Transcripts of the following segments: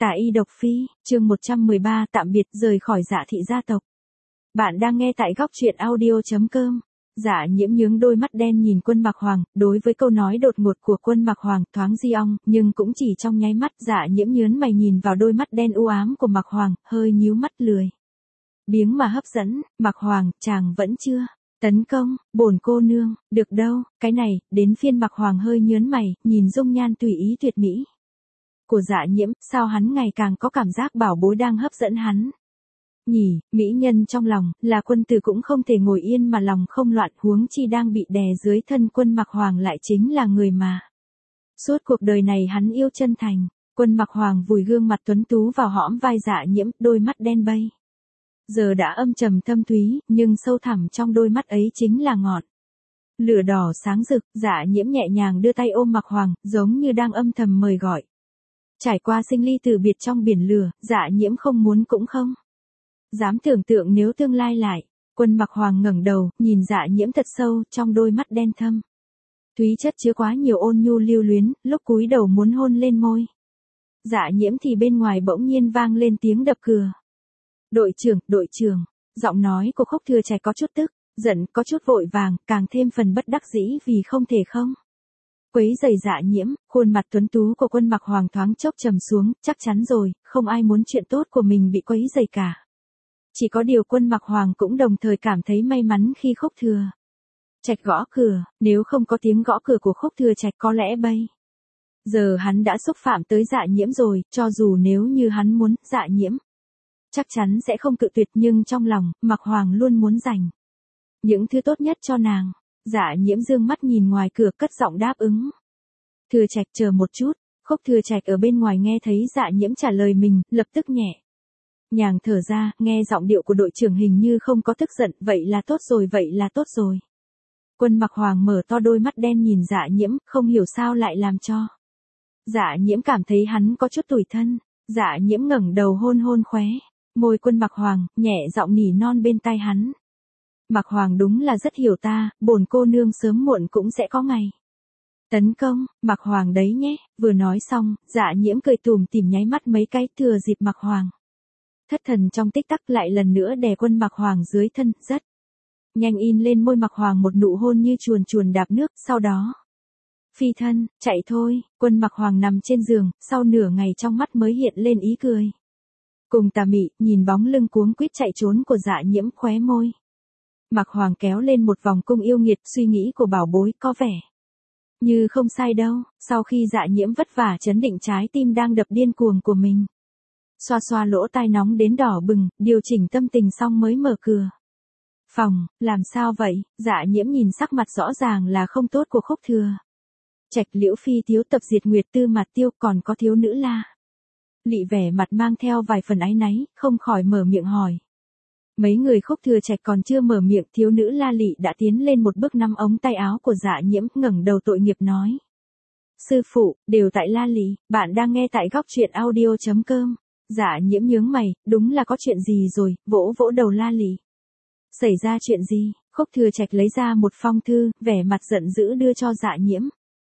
Tả y độc phi, chương 113 tạm biệt rời khỏi Dạ thị gia tộc. Bạn đang nghe tại góc truyện audio.com. Dạ Nhiễm nhướng đôi mắt đen nhìn Quân Mặc Hoàng, đối với câu nói đột ngột của Quân Mặc Hoàng thoáng di ong, nhưng cũng chỉ trong nháy mắt. Dạ Nhiễm nhớn mày nhìn vào đôi mắt đen u ám của Mặc Hoàng, hơi nhíu mắt lười biếng mà hấp dẫn. Mặc Hoàng, chàng vẫn chưa tấn công bổn cô nương, được đâu. Cái này, đến phiên Mặc Hoàng hơi nhớn mày, nhìn dung nhan tùy ý tuyệt mỹ của Dạ Nhiễm, sao hắn ngày càng có cảm giác bảo bối đang hấp dẫn hắn. Nhỉ, mỹ nhân trong lòng, là quân tử cũng không thể ngồi yên mà lòng không loạn, huống chi đang bị đè dưới thân Quân Mặc Hoàng lại chính là người mà suốt cuộc đời này hắn yêu chân thành. Quân Mặc Hoàng vùi gương mặt tuấn tú vào hõm vai Dạ Nhiễm, đôi mắt đen bây giờ đã âm trầm thâm thúy, nhưng sâu thẳm trong đôi mắt ấy chính là ngọn lửa đỏ sáng rực. Dạ Nhiễm nhẹ nhàng đưa tay ôm Mặc Hoàng, giống như đang âm thầm mời gọi. Trải qua sinh ly tử biệt trong biển lửa, Dạ Nhiễm không muốn cũng không dám tưởng tượng nếu tương lai lại. Quân Mặc Hoàng ngẩng đầu, nhìn Dạ Nhiễm thật sâu, trong đôi mắt đen thâm thúy chất chứa quá nhiều ôn nhu lưu luyến, lúc cúi đầu muốn hôn lên môi Dạ Nhiễm thì bên ngoài bỗng nhiên vang lên tiếng đập cửa. Đội trưởng, giọng nói của Khúc Thừa Trạch có chút tức giận, có chút vội vàng, càng thêm phần bất đắc dĩ vì không thể không quấy rầy Dạ Nhiễm. Khuôn mặt tuấn tú của Quân Mặc Hoàng thoáng chốc trầm xuống, chắc chắn rồi, không ai muốn chuyện tốt của mình bị quấy rầy cả. Chỉ có điều Quân Mặc Hoàng cũng đồng thời cảm thấy may mắn khi Khúc Thừa Trạch gõ cửa, nếu không có tiếng gõ cửa của Khúc Thừa Trạch có lẽ bây giờ hắn đã xúc phạm tới Dạ Nhiễm rồi. Cho dù nếu như hắn muốn, Dạ Nhiễm chắc chắn sẽ không cự tuyệt, nhưng trong lòng, Mặc Hoàng luôn muốn dành những thứ tốt nhất cho nàng. Dạ Nhiễm dương mắt nhìn ngoài cửa, cất giọng đáp ứng. Thừa Trạch chờ một chút. Khúc Thừa Trạch ở bên ngoài nghe thấy Dạ Nhiễm trả lời mình, lập tức nhẹ nhàng thở ra, nghe giọng điệu của đội trưởng hình như không có tức giận, vậy là tốt rồi. Quân Mặc Hoàng mở to đôi mắt đen nhìn Dạ Nhiễm, không hiểu sao lại làm cho Dạ Nhiễm cảm thấy hắn có chút tủi thân. Dạ Nhiễm ngẩng đầu hôn hôn khóe môi Quân Mặc Hoàng, nhẹ giọng nỉ non bên tai hắn. Mặc Hoàng đúng là rất hiểu ta, bổn cô nương sớm muộn cũng sẽ có ngày tấn công Mặc Hoàng đấy nhé. Vừa nói xong, Dạ Nhiễm cười tủm tỉm nháy mắt mấy cái, thừa dịp Mặc Hoàng thất thần trong tích tắc lại lần nữa đè Quân Mặc Hoàng dưới thân, rất nhanh in lên môi Mặc Hoàng một nụ hôn như chuồn chuồn đạp nước, sau đó phi thân, chạy thôi. Quân Mặc Hoàng nằm trên giường, sau nửa ngày trong mắt mới hiện lên ý cười cùng tà mị, nhìn bóng lưng cuống quýt chạy trốn của Dạ Nhiễm, khóe môi Mặc Hoàng kéo lên một vòng cung yêu nghiệt. Suy nghĩ của bảo bối có vẻ như không sai đâu. Sau khi Dạ Nhiễm vất vả trấn định trái tim đang đập điên cuồng của mình, xoa xoa lỗ tai nóng đến đỏ bừng, điều chỉnh tâm tình xong mới mở cửa phòng. Làm sao vậy? Dạ Nhiễm nhìn sắc mặt rõ ràng là không tốt của Khúc Thừa Trạch, Liễu Phi thiếu tập Diệt Nguyệt, Tư Mạt Tiêu, còn có thiếu nữ La Lị vẻ mặt mang theo vài phần áy náy, không khỏi mở miệng hỏi. Mấy người Khúc Thừa Trạch còn chưa mở miệng, thiếu nữ La Lị đã tiến lên một bước nắm ống tay áo của Dạ Nhiễm, ngẩng đầu tội nghiệp nói. Sư phụ, đều tại La Lị. Bạn đang nghe tại góc truyện audio.com. Dạ Nhiễm nhướng mày, đúng là có chuyện gì rồi, vỗ vỗ đầu La Lị. Xảy ra chuyện gì? Khúc Thừa Trạch lấy ra một phong thư, vẻ mặt giận dữ đưa cho Dạ Nhiễm.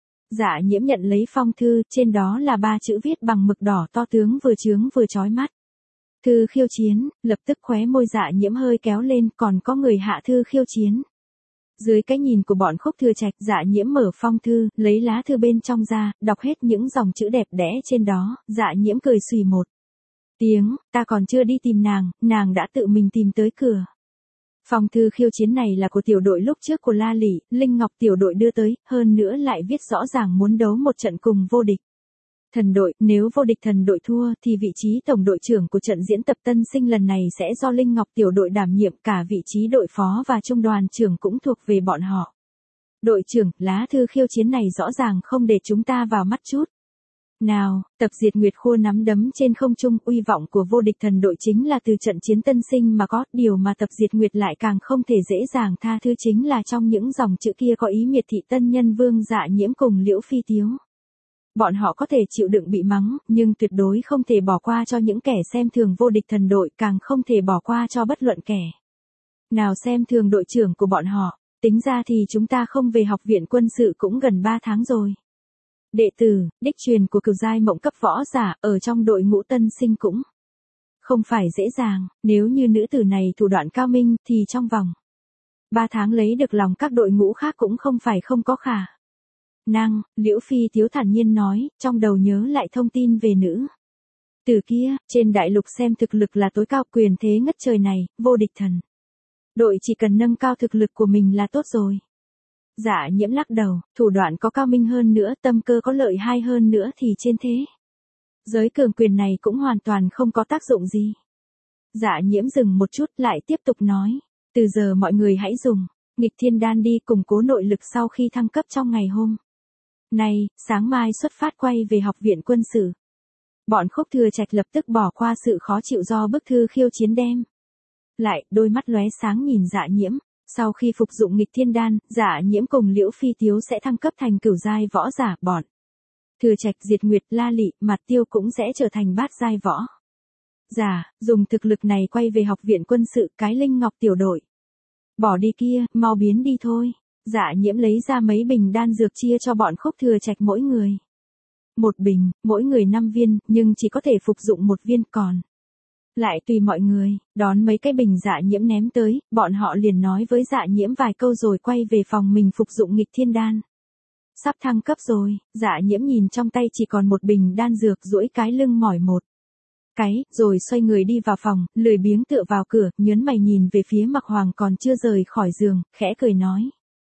Dạ Nhiễm nhận lấy phong thư, trên đó là 3 chữ viết bằng mực đỏ to tướng vừa chướng vừa chói mắt. Thư khiêu chiến. Lập tức khóe môi Dạ Nhiễm hơi kéo lên, còn có người hạ thư khiêu chiến. Dưới cái nhìn của bọn Khúc Thừa Trạch, Dạ Nhiễm mở phong thư, lấy lá thư bên trong ra, đọc hết những dòng chữ đẹp đẽ trên đó. Dạ Nhiễm cười xùy một tiếng, ta còn chưa đi tìm nàng đã tự mình tìm tới cửa. Phong thư khiêu chiến này là của tiểu đội lúc trước của La Lị, Linh Ngọc tiểu đội đưa tới, hơn nữa lại viết rõ ràng muốn đấu một trận cùng vô địch thần đội. Nếu vô địch thần đội thua thì vị trí tổng đội trưởng của trận diễn tập tân sinh lần này sẽ do Linh Ngọc tiểu đội đảm nhiệm, cả vị trí đội phó và trung đoàn trưởng cũng thuộc về bọn họ. Đội trưởng, lá thư khiêu chiến này rõ ràng không để chúng ta vào mắt chút nào. Tập Diệt Nguyệt khua nắm đấm trên không trung, uy vọng của vô địch thần đội chính là từ trận chiến tân sinh mà có. Điều mà Tập Diệt Nguyệt lại càng không thể dễ dàng tha thứ chính là trong những dòng chữ kia có ý miệt thị tân nhân Vương Dạ Nhiễm cùng Liễu Phi Tiếu. Bọn họ có thể chịu đựng bị mắng, nhưng tuyệt đối không thể bỏ qua cho những kẻ xem thường vô địch thần đội, càng không thể bỏ qua cho bất luận kẻ nào xem thường đội trưởng của bọn họ. Tính ra thì chúng ta không về học viện quân sự cũng gần 3 tháng rồi. Đệ tử, đích truyền của cửu giai mộng cấp võ giả ở trong đội ngũ tân sinh cũng không phải dễ dàng, nếu như nữ tử này thủ đoạn cao minh thì trong vòng 3 tháng lấy được lòng các đội ngũ khác cũng không phải không có khả năng. Liễu Phi Tiếu thản nhiên nói, trong đầu nhớ lại thông tin về nữ tử kia, trên đại lục xem thực lực là tối cao, quyền thế ngất trời này, vô địch thần. Đội chỉ cần nâng cao thực lực của mình là tốt rồi. Dạ Nhiễm lắc đầu, thủ đoạn có cao minh hơn nữa, tâm cơ có lợi hai hơn nữa thì trên thế giới cường quyền này cũng hoàn toàn không có tác dụng gì. Dạ Nhiễm dừng một chút lại tiếp tục nói, từ giờ mọi người hãy dùng nghịch thiên đan đi củng cố nội lực sau khi thăng cấp trong ngày hôm nay, sáng mai xuất phát quay về học viện quân sự. Bọn Khúc Thừa Trạch lập tức bỏ qua sự khó chịu do bức thư khiêu chiến đem lại, đôi mắt lóe sáng nhìn Dạ Nhiễm. Sau khi phục dụng nghịch thiên đan, Dạ Nhiễm cùng Liễu Phi Tiếu sẽ thăng cấp thành cửu giai võ giả, bọn Thừa Trạch, Diệt Nguyệt, La Lị, Mạt Tiêu cũng sẽ trở thành bát giai võ giả, dùng thực lực này quay về học viện quân sự. Cái Linh Ngọc tiểu đội bỏ đi kia, mau biến đi thôi. Dạ Nhiễm lấy ra mấy bình đan dược chia cho bọn Khúc Thừa Trạch mỗi người một bình, mỗi người 5 viên, nhưng chỉ có thể phục dụng một viên, còn lại tùy mọi người. Đón mấy cái bình Dạ Nhiễm ném tới, bọn họ liền nói với Dạ Nhiễm vài câu rồi quay về phòng mình phục dụng nghịch thiên đan. Sắp thăng cấp rồi. Dạ Nhiễm nhìn trong tay chỉ còn một bình đan dược, duỗi cái lưng mỏi một cái, rồi xoay người đi vào phòng, lười biếng tựa vào cửa, nhớn mày nhìn về phía Mạc Hoàng còn chưa rời khỏi giường, khẽ cười nói,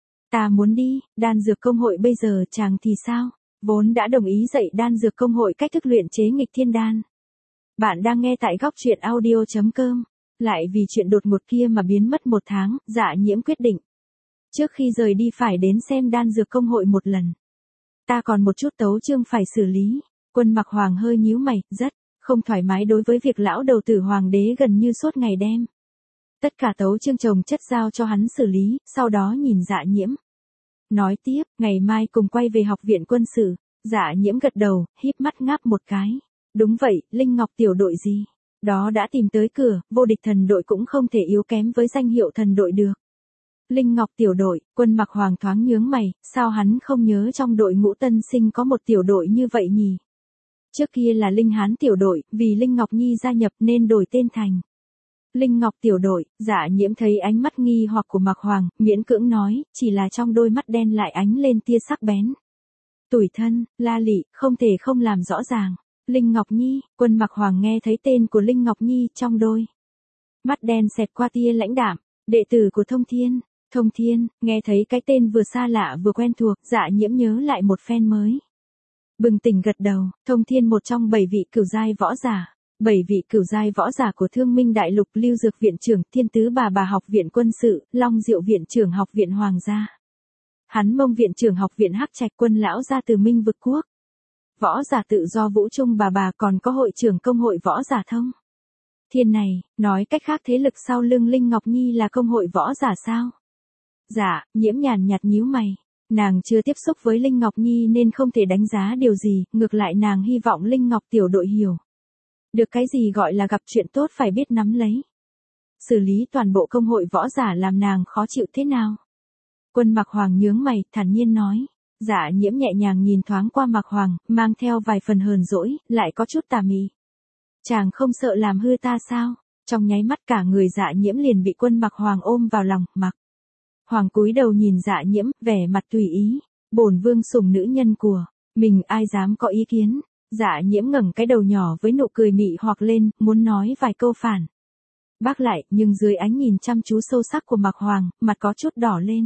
ta muốn đi. Đan dược công hội bây giờ chàng thì sao? Vốn đã đồng ý dạy đan dược công hội cách thức luyện chế nghịch thiên đan. Bạn đang nghe tại góc truyện audio.com. Lại vì chuyện đột ngột kia mà biến mất 1 tháng, Dạ Nhiễm quyết định trước khi rời đi phải đến xem đan dược công hội một lần. Ta còn một chút tấu chương phải xử lý. Quân Mạc Hoàng hơi nhíu mày, rất không thoải mái đối với việc lão đầu tử hoàng đế gần như suốt ngày đem tất cả tấu chương chồng chất giao cho hắn xử lý, sau đó nhìn Dạ Nhiễm nói tiếp, ngày mai cùng quay về học viện quân sự. Dạ Nhiễm gật đầu, híp mắt ngáp một cái. Đúng vậy, Linh Ngọc tiểu đội gì đó đã tìm tới cửa, vô địch thần đội cũng không thể yếu kém với danh hiệu thần đội được. Linh Ngọc tiểu đội, Quân Mạc Hoàng thoáng nhướng mày, sao hắn không nhớ trong đội ngũ tân sinh có một tiểu đội như vậy nhỉ? Trước kia là Linh Hán tiểu đội, vì Linh Ngọc Nhi gia nhập nên đổi tên thành Linh Ngọc tiểu đội. Dạ Nhiễm thấy ánh mắt nghi hoặc của Mạc Hoàng, miễn cưỡng nói, chỉ là trong đôi mắt đen lại ánh lên tia sắc bén. Tủi thân, La Lị, không thể không làm rõ ràng. Linh Ngọc Nhi. Quân Mạc Hoàng nghe thấy tên của Linh Ngọc Nhi, trong đôi mắt đen xẹt qua tia lãnh đạm. Đệ tử của Thông Thiên. Thông Thiên. Nghe thấy cái tên vừa xa lạ vừa quen thuộc, Dạ Nhiễm nhớ lại một phen mới bừng tỉnh gật đầu. Thông Thiên một trong 7 vị cửu giai võ giả. 7 vị cửu giai võ giả của Thương Minh Đại Lục, Lưu Dược viện trưởng, Thiên Tứ bà học viện quân sự, Long Diệu viện trưởng học viện hoàng gia, Hắn Mông viện trưởng học viện Hắc Trạch, Quân lão gia từ Minh vực quốc, võ giả tự do Vũ Trung bà còn có hội trưởng công hội võ giả Thông Thiên này, nói cách khác thế lực sau lưng Linh Ngọc Nhi là công hội võ giả sao? Dạ Nhiễm nhàn nhạt nhíu mày. Nàng chưa tiếp xúc với Linh Ngọc Nhi nên không thể đánh giá điều gì, ngược lại nàng hy vọng Linh Ngọc tiểu đội hiểu được cái gì gọi là gặp chuyện tốt phải biết nắm lấy. Xử lý toàn bộ công hội võ giả làm nàng khó chịu thế nào? Quân Mạc Hoàng nhướng mày, thản nhiên nói. Dạ Nhiễm nhẹ nhàng nhìn thoáng qua Mạc Hoàng, mang theo vài phần hờn dỗi, lại có chút tà mị. Chàng không sợ làm hư ta sao? Trong nháy mắt cả người Dạ Nhiễm liền bị Quân Mạc Hoàng ôm vào lòng. Mạc Hoàng cúi đầu nhìn Dạ Nhiễm, vẻ mặt tùy ý. Bổn vương sủng nữ nhân của mình, ai dám có ý kiến? Dạ Nhiễm ngẩng cái đầu nhỏ với nụ cười mị hoặc lên, muốn nói vài câu phản bác lại, nhưng dưới ánh nhìn chăm chú sâu sắc của Mạc Hoàng, mặt có chút đỏ lên.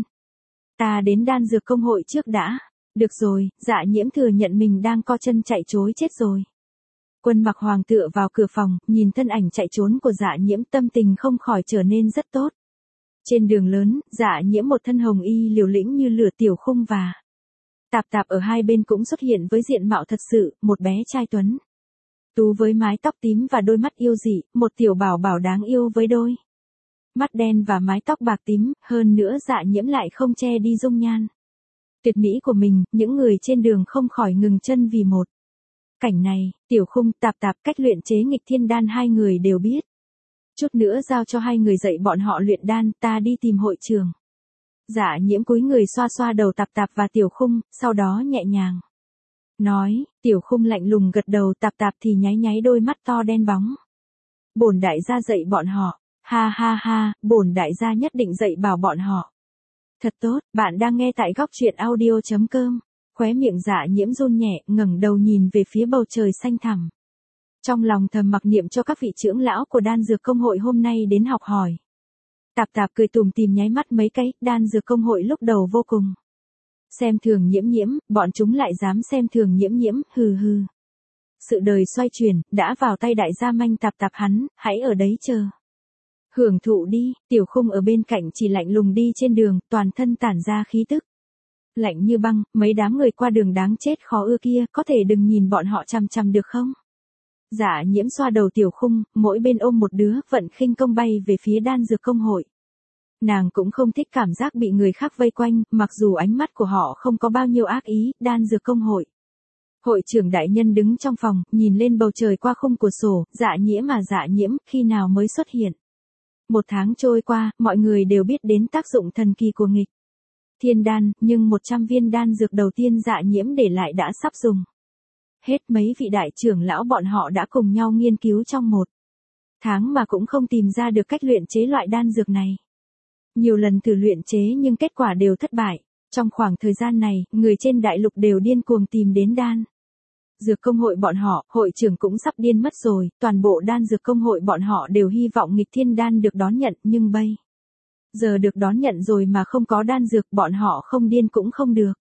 Ta đến đan dược công hội trước đã. Được rồi. Dạ Nhiễm thừa nhận mình đang co chân chạy trối chết rồi. Quân Mạc Hoàng tựa vào cửa phòng, nhìn thân ảnh chạy trốn của Dạ Nhiễm, tâm tình không khỏi trở nên rất tốt. Trên đường lớn, Dạ Nhiễm một thân hồng y liều lĩnh như lửa, Tiểu Khung và Tạp Tạp ở hai bên cũng xuất hiện với diện mạo thật sự, một bé trai tuấn tú với mái tóc tím và đôi mắt yêu dị, một tiểu bảo bảo đáng yêu với đôi mắt đen và mái tóc bạc tím, hơn nữa Dạ Nhiễm lại không che đi dung nhan tuyệt mỹ của mình, những người trên đường không khỏi ngừng chân vì một cảnh này. Tiểu Khung, Tạp Tạp, cách luyện chế nghịch thiên đan hai người đều biết. Chút nữa giao cho hai người dạy bọn họ luyện đan, ta đi tìm hội trường. Dạ Nhiễm cúi người xoa xoa đầu Tạp Tạp và Tiểu Khung, sau đó nhẹ nhàng Nói, Tiểu Khung lạnh lùng gật đầu, Tạp Tạp thì nháy nháy đôi mắt to đen bóng. Bổn đại gia dạy bọn họ, ha ha ha, bổn đại gia nhất định dạy bảo bọn họ. Thật tốt, bạn đang nghe tại góc truyện audio.com. Khóe miệng Dạ Nhiễm run nhẹ, ngẩng đầu nhìn về phía bầu trời xanh thẳm. Trong lòng thầm mặc niệm cho các vị trưởng lão của đan dược công hội hôm nay đến học hỏi. Tạp Tạp cười tủm tỉm nháy mắt mấy cái, đan dược công hội lúc đầu vô cùng xem thường Nhiễm Nhiễm, bọn chúng lại dám xem thường Nhiễm Nhiễm, hừ hừ. Sự đời xoay chuyển, đã vào tay đại gia Manh Tạp Tạp hắn, hãy ở đấy chờ. Hưởng thụ đi, Tiểu Khung ở bên cạnh chỉ lạnh lùng đi trên đường, toàn thân tản ra khí tức lạnh như băng, mấy đám người qua đường đáng chết khó ưa kia, có thể đừng nhìn bọn họ chằm chằm được không? Dạ Nhiễm xoa đầu Tiểu Khung, mỗi bên ôm một đứa, vận khinh công bay về phía đan dược công hội. Nàng cũng không thích cảm giác bị người khác vây quanh, mặc dù ánh mắt của họ không có bao nhiêu ác ý, đan dược công hội. Hội trưởng đại nhân đứng trong phòng, nhìn lên bầu trời qua khung cửa sổ, Dạ Nhiễm khi nào mới xuất hiện. 1 tháng trôi qua, mọi người đều biết đến tác dụng thần kỳ của nghịch thiên đan, nhưng 100 viên đan dược đầu tiên Dạ Nhiễm để lại đã sắp dùng hết, mấy vị đại trưởng lão bọn họ đã cùng nhau nghiên cứu trong 1 tháng mà cũng không tìm ra được cách luyện chế loại đan dược này. Nhiều lần thử luyện chế nhưng kết quả đều thất bại. Trong khoảng thời gian này, người trên đại lục đều điên cuồng tìm đến đan dược công hội bọn họ, hội trưởng cũng sắp điên mất rồi, toàn bộ đan dược công hội bọn họ đều hy vọng nghịch thiên đan được đón nhận, nhưng bây giờ được đón nhận rồi mà không có đan dược, bọn họ không điên cũng không được.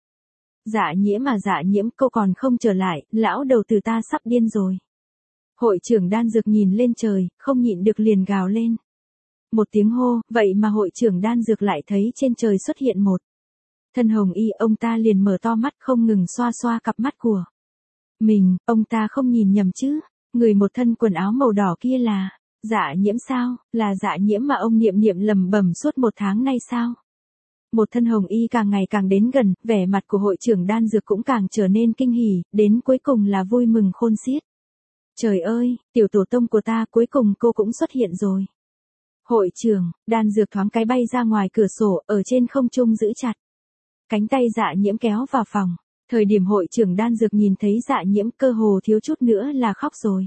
Dạ Nhiễm cô còn không trở lại, lão đầu tử ta sắp điên rồi. Hội trưởng đan dược nhìn lên trời, không nhịn được liền gào lên. Một tiếng hô, vậy mà hội trưởng đan dược lại thấy trên trời xuất hiện một thân hồng y, ông ta liền mở to mắt không ngừng xoa xoa cặp mắt của mình, ông ta không nhìn nhầm chứ, người một thân quần áo màu đỏ kia là Dạ Nhiễm sao, là Dạ Nhiễm mà ông niệm lẩm bẩm suốt 1 tháng nay sao? Một thân hồng y càng ngày càng đến gần, vẻ mặt của hội trưởng đan dược cũng càng trở nên kinh hỉ, đến cuối cùng là vui mừng khôn xiết. Trời ơi, tiểu tổ tông của ta, cuối cùng cô cũng xuất hiện rồi. Hội trưởng, đan dược thoáng cái bay ra ngoài cửa sổ, ở trên không trung giữ chặt cánh tay Dạ Nhiễm kéo vào phòng. Thời điểm hội trưởng đan dược nhìn thấy Dạ Nhiễm, cơ hồ thiếu chút nữa là khóc rồi.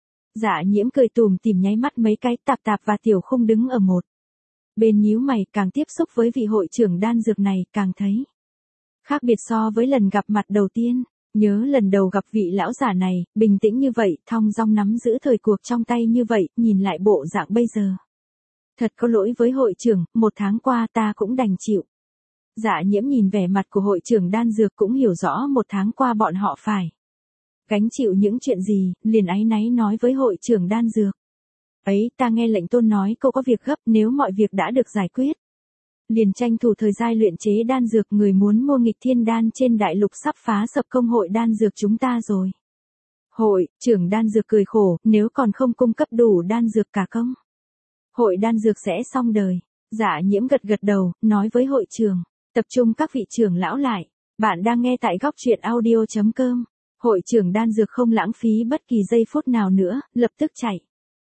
Dạ Nhiễm cười tủm tỉm nháy mắt mấy cái, Tạp Tạp và Tiểu Khung đứng ở một bên nhíu mày, càng tiếp xúc với vị hội trưởng đan dược này, càng thấy khác biệt so với lần gặp mặt đầu tiên. Nhớ lần đầu gặp vị lão giả này, bình tĩnh như vậy, thong dong nắm giữ thời cuộc trong tay như vậy, nhìn lại bộ dạng bây giờ. Thật có lỗi với hội trưởng, 1 tháng qua ta cũng đành chịu. Dạ Nhiễm nhìn vẻ mặt của hội trưởng đan dược cũng hiểu rõ 1 tháng qua bọn họ phải gánh chịu những chuyện gì, liền áy náy nói với hội trưởng đan dược. Ấy, ta nghe lệnh tôn nói cô có việc gấp, nếu mọi việc đã được giải quyết, liền tranh thủ thời gian luyện chế đan dược, người muốn mua nghịch thiên đan trên đại lục sắp phá sập công hội đan dược chúng ta rồi. Hội trưởng đan dược cười khổ, nếu còn không cung cấp đủ đan dược cả công hội đan dược sẽ xong đời. Dạ Nhiễm gật gật đầu, nói với hội trưởng, tập trung các vị trưởng lão lại. Bạn đang nghe tại góc truyện audio.com. Hội trưởng đan dược không lãng phí bất kỳ giây phút nào nữa, lập tức chạy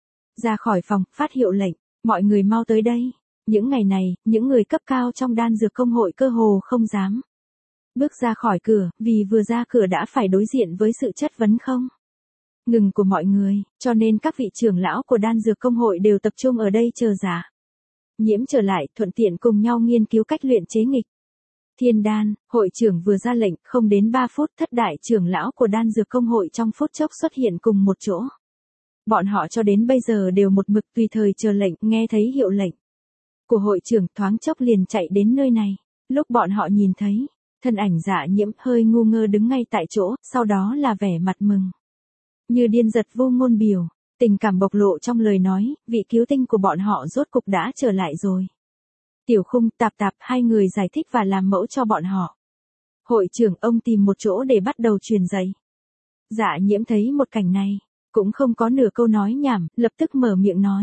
ra khỏi phòng, phát hiệu lệnh, mọi người mau tới đây. Những ngày này, những người cấp cao trong đan dược công hội cơ hồ không dám bước ra khỏi cửa, vì vừa ra cửa đã phải đối diện với sự chất vấn không ngừng của mọi người, cho nên các vị trưởng lão của đan dược công hội đều tập trung ở đây chờ Dạ Nhiễm trở lại, thuận tiện cùng nhau nghiên cứu cách luyện chế nghịch thiên đan. Hội trưởng vừa ra lệnh, không đến 3 phút, thất đại trưởng lão của đan dược công hội trong phút chốc xuất hiện cùng một chỗ. Bọn họ cho đến bây giờ đều một mực tùy thời chờ lệnh, nghe thấy hiệu lệnh của hội trưởng, thoáng chốc liền chạy đến nơi này. Lúc bọn họ nhìn thấy thân ảnh Dạ Nhiễm, hơi ngu ngơ đứng ngay tại chỗ, sau đó là vẻ mặt mừng như điên, giật vô ngôn biểu, tình cảm bộc lộ trong lời nói, vị cứu tinh của bọn họ rốt cục đã trở lại rồi. Tiểu Khung, Tạp Tạp, hai người giải thích và làm mẫu cho bọn họ. Hội trưởng, ông tìm một chỗ để bắt đầu truyền dạy. Dạ Nhiễm thấy một cảnh này, cũng không có nửa câu nói nhảm, lập tức mở miệng nói.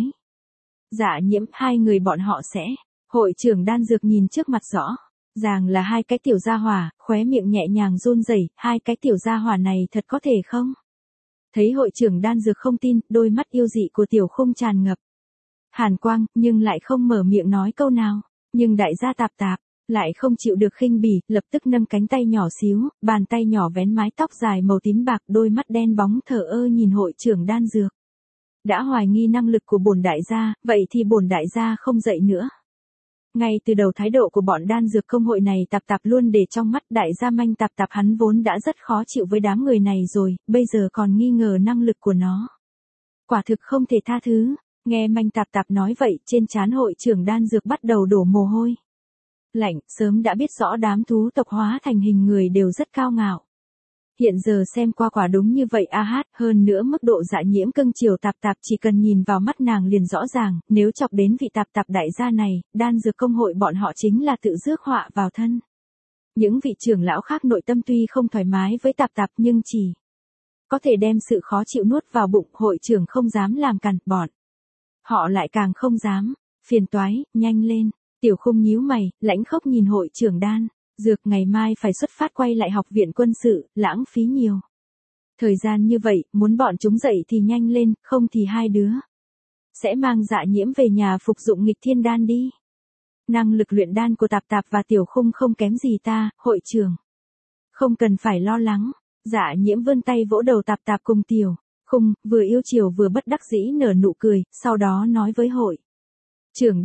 Dạ Nhiễm, hai người bọn họ sẽ. Hội trưởng đan dược nhìn trước mặt rõ ràng là hai cái tiểu gia hỏa, khóe miệng nhẹ nhàng run rẩy, hai cái tiểu gia hỏa này thật có thể không? Thấy hội trưởng đan dược không tin, đôi mắt yêu dị của Tiểu Khung tràn ngập hàn quang, nhưng lại không mở miệng nói câu nào. Nhưng đại gia Tạp Tạp, Lại không chịu được khinh bỉ, lập tức nâng cánh tay nhỏ xíu, bàn tay nhỏ vén mái tóc dài màu tím bạc, đôi mắt đen bóng thờ ơ nhìn hội trưởng đan dược. Đã hoài nghi năng lực của bổn đại gia, vậy thì bổn đại gia không dậy nữa. Ngay từ đầu thái độ của bọn đan dược công hội này Tạp Tạp luôn để trong mắt, đại gia Manh Tạp Tạp hắn vốn đã rất khó chịu với đám người này rồi, bây giờ còn nghi ngờ năng lực của nó. Quả thực không thể tha thứ. Nghe Manh Tạp Tạp nói vậy, trên trán hội trưởng đan dược bắt đầu đổ mồ hôi lạnh, sớm đã biết rõ đám thú tộc hóa thành hình người đều rất cao ngạo. Hiện giờ xem qua quả đúng như vậy hơn nữa mức độ Dạ Nhiễm cưng chiều Tạp Tạp chỉ cần nhìn vào mắt nàng liền rõ ràng, nếu chọc đến vị Tạp Tạp đại gia này, đan dược công hội bọn họ chính là tự rước họa vào thân. Những vị trưởng lão khác nội tâm tuy không thoải mái với Tạp Tạp nhưng chỉ có thể đem sự khó chịu nuốt vào bụng, hội trưởng không dám làm cản, bọn họ lại càng không dám, phiền toái, nhanh lên. Tiểu Khung nhíu mày, lãnh khốc nhìn hội trưởng đan dược, ngày mai phải xuất phát quay lại học viện quân sự, lãng phí nhiều thời gian như vậy, muốn bọn chúng dậy thì nhanh lên, không thì hai đứa sẽ mang Dạ Nhiễm về nhà phục dụng nghịch thiên đan đi. Năng lực luyện đan của Tạp Tạp và Tiểu Khung không kém gì ta, hội trưởng. Không cần phải lo lắng. Dạ Nhiễm vươn tay vỗ đầu Tạp Tạp cùng Tiểu Khung, vừa yêu chiều vừa bất đắc dĩ nở nụ cười, sau đó nói với hội trưởng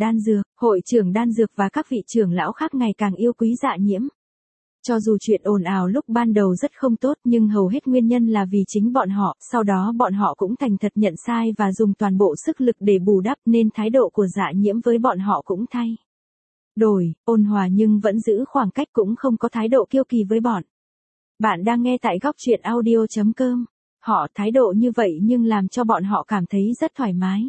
đan dược và các vị trưởng lão khác ngày càng yêu quý Dạ Nhiễm. Cho dù chuyện ồn ào lúc ban đầu rất không tốt nhưng hầu hết nguyên nhân là vì chính bọn họ, sau đó bọn họ cũng thành thật nhận sai và dùng toàn bộ sức lực để bù đắp nên thái độ của Dạ Nhiễm với bọn họ cũng thay đổi, ôn hòa nhưng vẫn giữ khoảng cách, cũng không có thái độ kiêu kỳ với bọn. Bạn đang nghe tại góc truyện audio.com. Họ thái độ như vậy nhưng làm cho bọn họ cảm thấy rất thoải mái.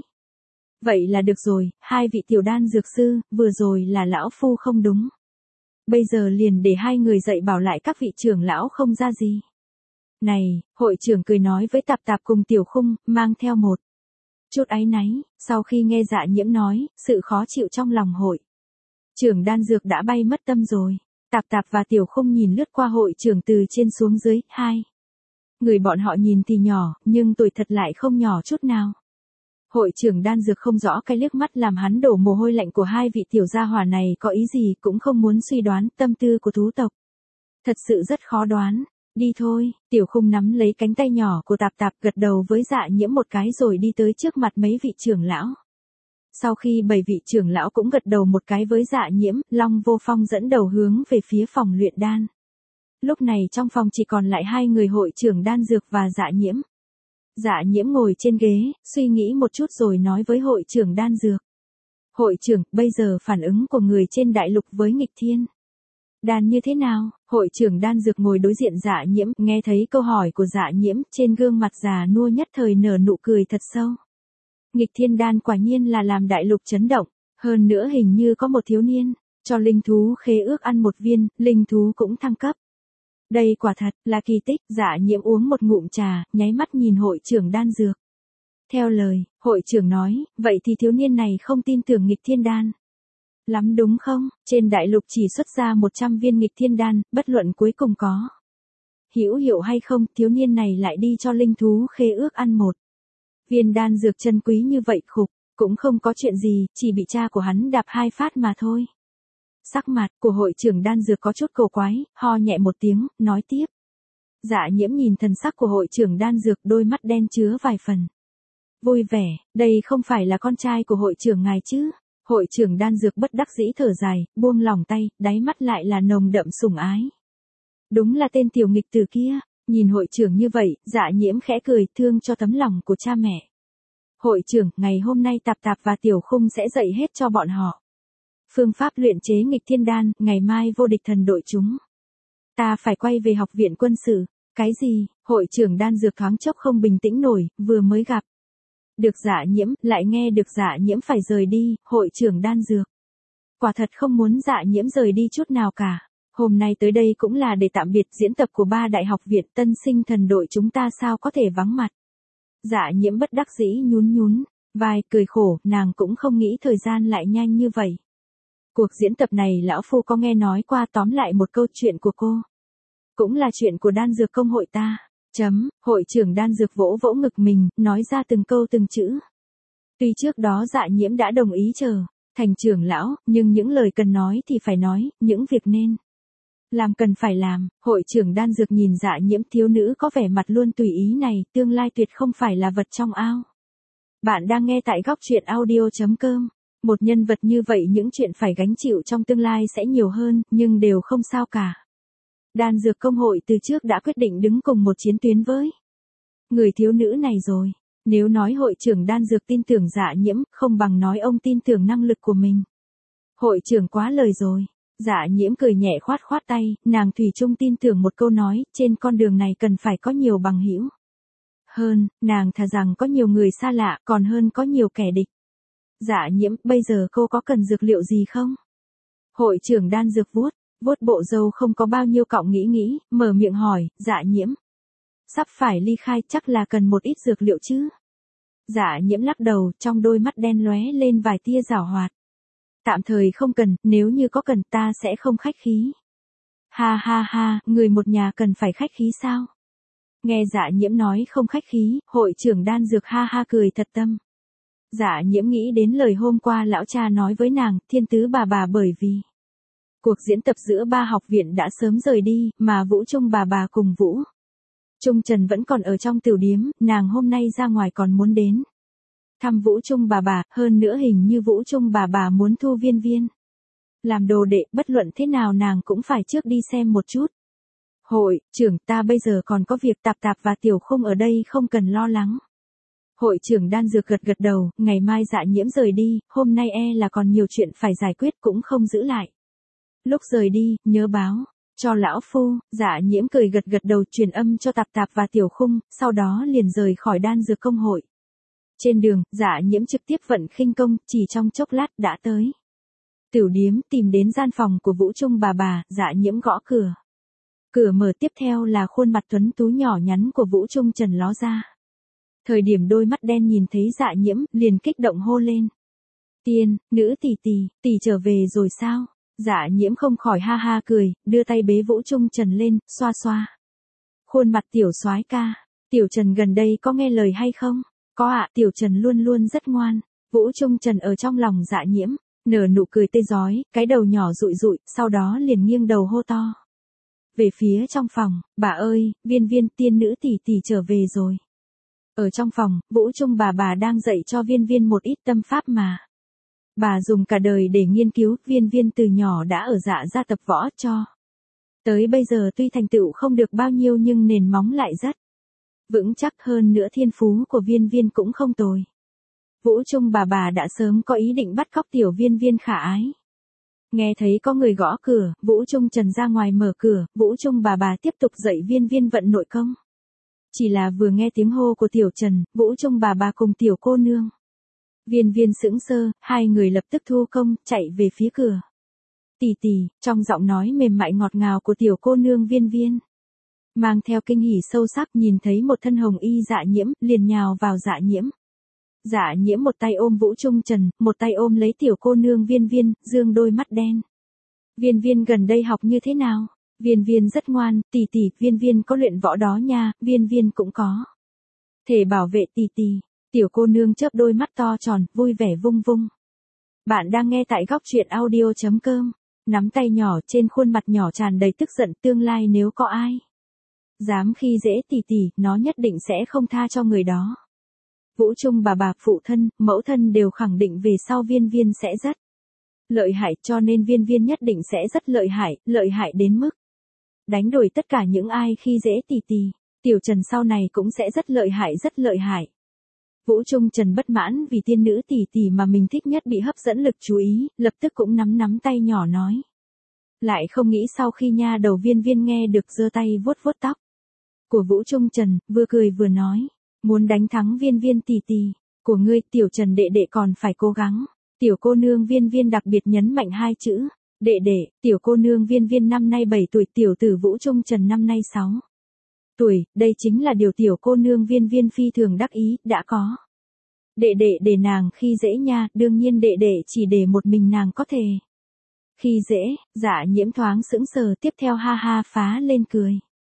Vậy là được rồi, hai vị tiểu đan dược sư, vừa rồi là lão phu không đúng. Bây giờ liền để hai người dậy bảo lại các vị trưởng lão không ra gì. Này, hội trưởng cười nói với Tạp Tạp cùng Tiểu Khung, mang theo một chút áy náy, sau khi nghe Dạ Nhiễm nói, sự khó chịu trong lòng hội trưởng đan dược đã bay mất tâm rồi. Tạp Tạp và Tiểu Khung nhìn lướt qua hội trưởng từ trên xuống dưới, hai người bọn họ nhìn thì nhỏ, nhưng tuổi thật lại không nhỏ chút nào. Hội trưởng đan dược không rõ cái liếc mắt làm hắn đổ mồ hôi lạnh của hai vị tiểu gia hỏa này có ý gì, cũng không muốn suy đoán tâm tư của thú tộc. Thật sự rất khó đoán. Đi thôi. Tiểu Khung nắm lấy cánh tay nhỏ của Tạp Tạp, gật đầu với Dạ Nhiễm một cái rồi đi tới trước mặt mấy vị trưởng lão. Sau khi 7 vị trưởng lão cũng gật đầu một cái với Dạ Nhiễm, Long Vô Phong dẫn đầu hướng về phía phòng luyện đan. Lúc này trong phòng chỉ còn lại hai người hội trưởng đan dược và Dạ Nhiễm. Dạ Nhiễm ngồi trên ghế, suy nghĩ một chút rồi nói với hội trưởng đan dược. Hội trưởng, bây giờ phản ứng của người trên đại lục với nghịch thiên đan như thế nào? Hội trưởng đan dược ngồi đối diện Dạ Nhiễm, nghe thấy câu hỏi của Dạ Nhiễm, trên gương mặt già nua nhất thời nở nụ cười thật sâu. Nghịch thiên đan quả nhiên là làm đại lục chấn động, hơn nữa hình như có một thiếu niên cho linh thú khế ước ăn một viên, linh thú cũng thăng cấp. Đây quả thật là kỳ tích. Dạ Nhiễm uống một ngụm trà, nháy mắt nhìn hội trưởng đan dược. Theo lời, hội trưởng nói, vậy thì thiếu niên này không tin tưởng nghịch thiên đan lắm đúng không? Trên đại lục chỉ xuất ra 100 viên nghịch thiên đan, bất luận cuối cùng có hữu hiệu hay không, thiếu niên này lại đi cho linh thú khế ước ăn một viên đan dược chân quý như vậy, khục, cũng không có chuyện gì, chỉ bị cha của hắn đạp 2 phát mà thôi. Sắc mặt của hội trưởng đan dược có chút cổ quái, ho nhẹ một tiếng, nói tiếp. Dạ Nhiễm nhìn thần sắc của hội trưởng đan dược, đôi mắt đen chứa vài phần vui vẻ, đây không phải là con trai của hội trưởng ngài chứ? Hội trưởng đan dược bất đắc dĩ thở dài, buông lòng tay, đáy mắt lại là nồng đậm sủng ái. Đúng là tên tiểu nghịch tử kia. Nhìn hội trưởng như vậy, Dạ Nhiễm khẽ cười, thương cho tấm lòng của cha mẹ. Hội trưởng, ngày hôm nay Tạp Tạp và Tiểu Khung sẽ dạy hết cho bọn họ phương pháp luyện chế nghịch thiên đan, ngày mai vô địch thần đội chúng ta phải quay về học viện quân sự. Cái gì? Hội trưởng đan dược thoáng chốc không bình tĩnh nổi, vừa mới gặp được Dạ Nhiễm, lại nghe được Dạ Nhiễm phải rời đi, hội trưởng đan dược quả thật không muốn Dạ Nhiễm rời đi chút nào cả. Hôm nay tới đây cũng là để tạm biệt diễn tập của 3 đại học viện, tân sinh thần đội chúng ta sao có thể vắng mặt. Dạ Nhiễm bất đắc dĩ nhún vai, cười khổ, nàng cũng không nghĩ thời gian lại nhanh như vậy. Cuộc diễn tập này lão phu có nghe nói qua, tóm lại một câu chuyện của cô. Cũng là chuyện của đan dược công hội ta. Hội trưởng đan dược vỗ vỗ ngực mình, nói ra từng câu từng chữ. Tuy trước đó Dạ Nhiễm đã đồng ý trở thành trưởng lão, nhưng những lời cần nói thì phải nói, những việc nên làm cần phải làm. Hội trưởng đan dược nhìn Dạ Nhiễm, thiếu nữ có vẻ mặt luôn tùy ý này, tương lai tuyệt không phải là vật trong ao. Bạn đang nghe tại góc truyện audio.com. Một nhân vật như vậy những chuyện phải gánh chịu trong tương lai sẽ nhiều hơn, nhưng đều không sao cả. Đan dược công hội từ trước đã quyết định đứng cùng một chiến tuyến với người thiếu nữ này rồi. Nếu nói hội trưởng đan dược tin tưởng Dạ Nhiễm, không bằng nói ông tin tưởng năng lực của mình. Hội trưởng quá lời rồi. Dạ Nhiễm cười nhẹ khoát khoát tay, nàng thủy chung tin tưởng một câu nói, trên con đường này cần phải có nhiều bằng hữu. Hơn, nàng thà rằng có nhiều người xa lạ, còn hơn có nhiều kẻ địch. Dạ Nhiễm, bây giờ cô có cần dược liệu gì không? Hội trưởng đan dược vuốt bộ râu không có bao nhiêu cọng nghĩ, mở miệng hỏi. Dạ Nhiễm, sắp phải ly khai, chắc là cần một ít dược liệu chứ? Dạ Nhiễm lắc đầu, trong đôi mắt đen lóe lên vài tia giảo hoạt. Tạm thời không cần, nếu như có cần ta sẽ không khách khí. Ha ha ha, người một nhà cần phải khách khí sao? Nghe Dạ Nhiễm nói không khách khí, hội trưởng đan dược ha ha cười thật tâm. Dạ Nhiễm nghĩ đến lời hôm qua lão cha nói với nàng, Thiên Tứ bà bởi vì cuộc diễn tập giữa ba học viện đã sớm rời đi, mà Vũ Trung bà cùng Vũ Trung Trần vẫn còn ở trong tiểu điếm, nàng hôm nay ra ngoài còn muốn đến thăm Vũ Trung bà, hơn nữa hình như Vũ Trung bà muốn thu Viên Viên làm đồ đệ, bất luận thế nào nàng cũng phải trước đi xem một chút. Hội trưởng, ta bây giờ còn có việc, Tạp và Tiểu Khung ở đây không cần lo lắng. Hội trưởng đan dược gật đầu, ngày mai Dạ Nhiễm rời đi, hôm nay là còn nhiều chuyện phải giải quyết cũng không giữ lại. Lúc rời đi, nhớ báo cho lão phu. Dạ Nhiễm cười gật đầu, truyền âm cho Tạp và Tiểu Khung, sau đó liền rời khỏi đan dược công hội. Trên đường, Dạ Nhiễm trực tiếp vận khinh công, chỉ trong chốc lát đã tới tiểu điếm, tìm đến gian phòng của Vũ Trung bà. Dạ Nhiễm gõ cửa. Cửa mở, tiếp theo là khuôn mặt tuấn tú nhỏ nhắn của Vũ Trung Trần ló ra. Thời điểm đôi mắt đen nhìn thấy Dạ Nhiễm, liền kích động hô lên. Tiên, nữ tỷ trở về rồi sao? Dạ Nhiễm không khỏi ha ha cười, đưa tay bế Vũ Trung Trần lên, xoa. Khuôn mặt tiểu soái ca, Tiểu Trần gần đây có nghe lời hay không? Có ạ, Tiểu Trần luôn rất ngoan. Vũ Trung Trần ở trong lòng Dạ Nhiễm, nở nụ cười tê rói, cái đầu nhỏ rụi, sau đó liền nghiêng đầu hô to. Về phía trong phòng, bà ơi, Viên tiên nữ tỷ trở về rồi. Ở trong phòng, Vũ Trung bà đang dạy cho Viên một ít tâm pháp mà bà dùng cả đời để nghiên cứu. Viên từ nhỏ đã ở Dạ gia tập võ cho tới bây giờ, tuy thành tựu không được bao nhiêu nhưng nền móng lại rất vững chắc, hơn nữa thiên phú của Viên cũng không tồi. Vũ Trung bà đã sớm có ý định bắt cóc tiểu Viên khả ái. Nghe thấy có người gõ cửa, Vũ Trung Trần ra ngoài mở cửa, Vũ Trung bà tiếp tục dạy Viên vận nội công. Chỉ là vừa nghe tiếng hô của Tiểu Trần, Vũ Trung bà cùng tiểu cô nương Viên sững sờ, hai người lập tức thu công, chạy về phía cửa. Tỷ, trong giọng nói mềm mại ngọt ngào của tiểu cô nương Viên, mang theo kinh hỉ sâu sắc, nhìn thấy một thân hồng y Dạ Nhiễm, liền nhào vào Dạ Nhiễm. Dạ Nhiễm một tay ôm Vũ Trung Trần, một tay ôm lấy tiểu cô nương Viên, dương đôi mắt đen. Viên gần đây học như thế nào? Viên rất ngoan, tỷ, Viên có luyện võ đó nha, Viên cũng có thể bảo vệ tỷ. Tiểu cô nương chớp đôi mắt to tròn, vui vẻ vung. Bạn đang nghe tại góc truyện audio.com. Nắm tay nhỏ, trên khuôn mặt nhỏ tràn đầy tức giận, tương lai nếu có ai dám khi dễ tỷ, nó nhất định sẽ không tha cho người đó. Vũ Trung bà, phụ thân, mẫu thân đều khẳng định về sau Viên sẽ rất lợi hại, cho nên Viên nhất định sẽ rất lợi hại đến mức đánh đuổi tất cả những ai khi dễ tỷ. Tiểu Trần sau này cũng sẽ rất lợi hại. Vũ Trung Trần bất mãn vì tiên nữ tỷ mà mình thích nhất bị hấp dẫn lực chú ý, lập tức cũng nắm tay nhỏ nói. Lại không nghĩ sau khi nha đầu Viên nghe được, giơ tay vuốt tóc của Vũ Trung Trần, vừa cười vừa nói. Muốn đánh thắng Viên tỷ của ngươi, Tiểu Trần đệ còn phải cố gắng. Tiểu cô nương Viên đặc biệt nhấn mạnh hai chữ. Đệ, tiểu cô nương Viên năm nay 7 tuổi, tiểu tử Vũ Trung Trần năm nay 6 tuổi, đây chính là điều tiểu cô nương Viên phi thường đắc ý, đã có đệ để nàng khi dễ nha, đương nhiên đệ chỉ để một mình nàng có thể khi dễ. Dạ Nhiễm thoáng sững sờ, tiếp theo ha ha phá lên cười.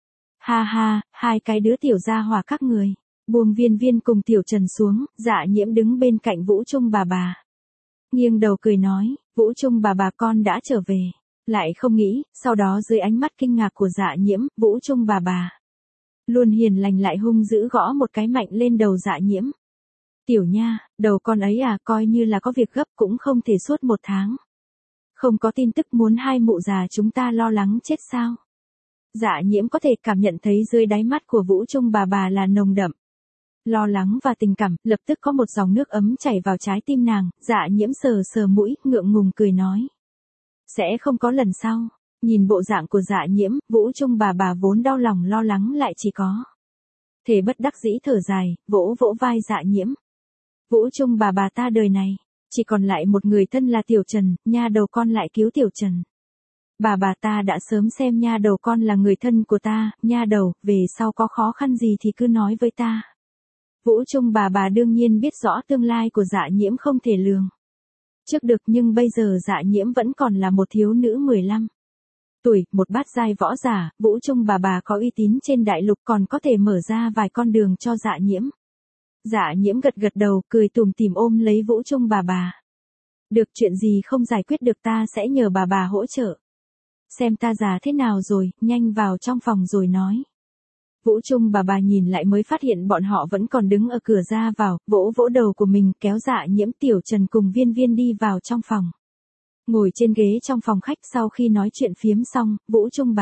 Ha, hai cái đứa tiểu gia hỏa các người. Buông Viên cùng Tiểu Trần xuống, Dạ Nhiễm đứng bên cạnh Vũ Trung bà. nghiêng đầu cười nói, Vũ Trung bà con đã trở về. Lại không nghĩ, sau đó dưới ánh mắt kinh ngạc của Dạ Nhiễm, Vũ Trung bà. Luôn hiền lành lại hung dữ gõ một cái mạnh lên đầu Dạ Nhiễm. Tiểu nha, đầu con ấy à, coi như là có việc gấp cũng không thể suốt 1 tháng. Không có tin tức muốn hai mụ già chúng ta lo lắng chết sao? Dạ Nhiễm có thể cảm nhận thấy dưới đáy mắt của Vũ Trung bà là nồng đậm lo lắng và tình cảm, lập tức có một dòng nước ấm chảy vào trái tim nàng. Dạ Nhiễm sờ sờ mũi, ngượng ngùng cười nói. Sẽ không có lần sau. Nhìn bộ dạng của Dạ Nhiễm, Vũ Trung bà vốn đau lòng lo lắng lại chỉ có thể bất đắc dĩ thở dài, vỗ vỗ vai Dạ Nhiễm. Vũ Trung bà ta đời này, chỉ còn lại một người thân là Tiểu Trần, nha đầu con lại cứu Tiểu Trần. Bà ta đã sớm xem nha đầu con là người thân của ta, nha đầu, về sau có khó khăn gì thì cứ nói với ta. Vũ Trung bà đương nhiên biết rõ tương lai của Dạ Nhiễm không thể lường trước được, nhưng bây giờ Dạ Nhiễm vẫn còn là một thiếu nữ 15 tuổi, một bát giai võ giả. Vũ Trung bà có uy tín trên đại lục, còn có thể mở ra vài con đường cho Dạ Nhiễm. Dạ Nhiễm gật đầu, cười tủm tỉm ôm lấy Vũ Trung bà. Được, chuyện gì không giải quyết được ta sẽ nhờ bà hỗ trợ. Xem ta già thế nào rồi, nhanh vào trong phòng rồi nói. Vũ Trung bà nhìn lại mới phát hiện bọn họ vẫn còn đứng ở cửa ra vào, vỗ vỗ đầu của mình, kéo Dạ Nhiễm, Tiểu Trần cùng Viên đi vào trong phòng. Ngồi trên ghế trong phòng khách, sau khi nói chuyện phiếm xong, Vũ Trung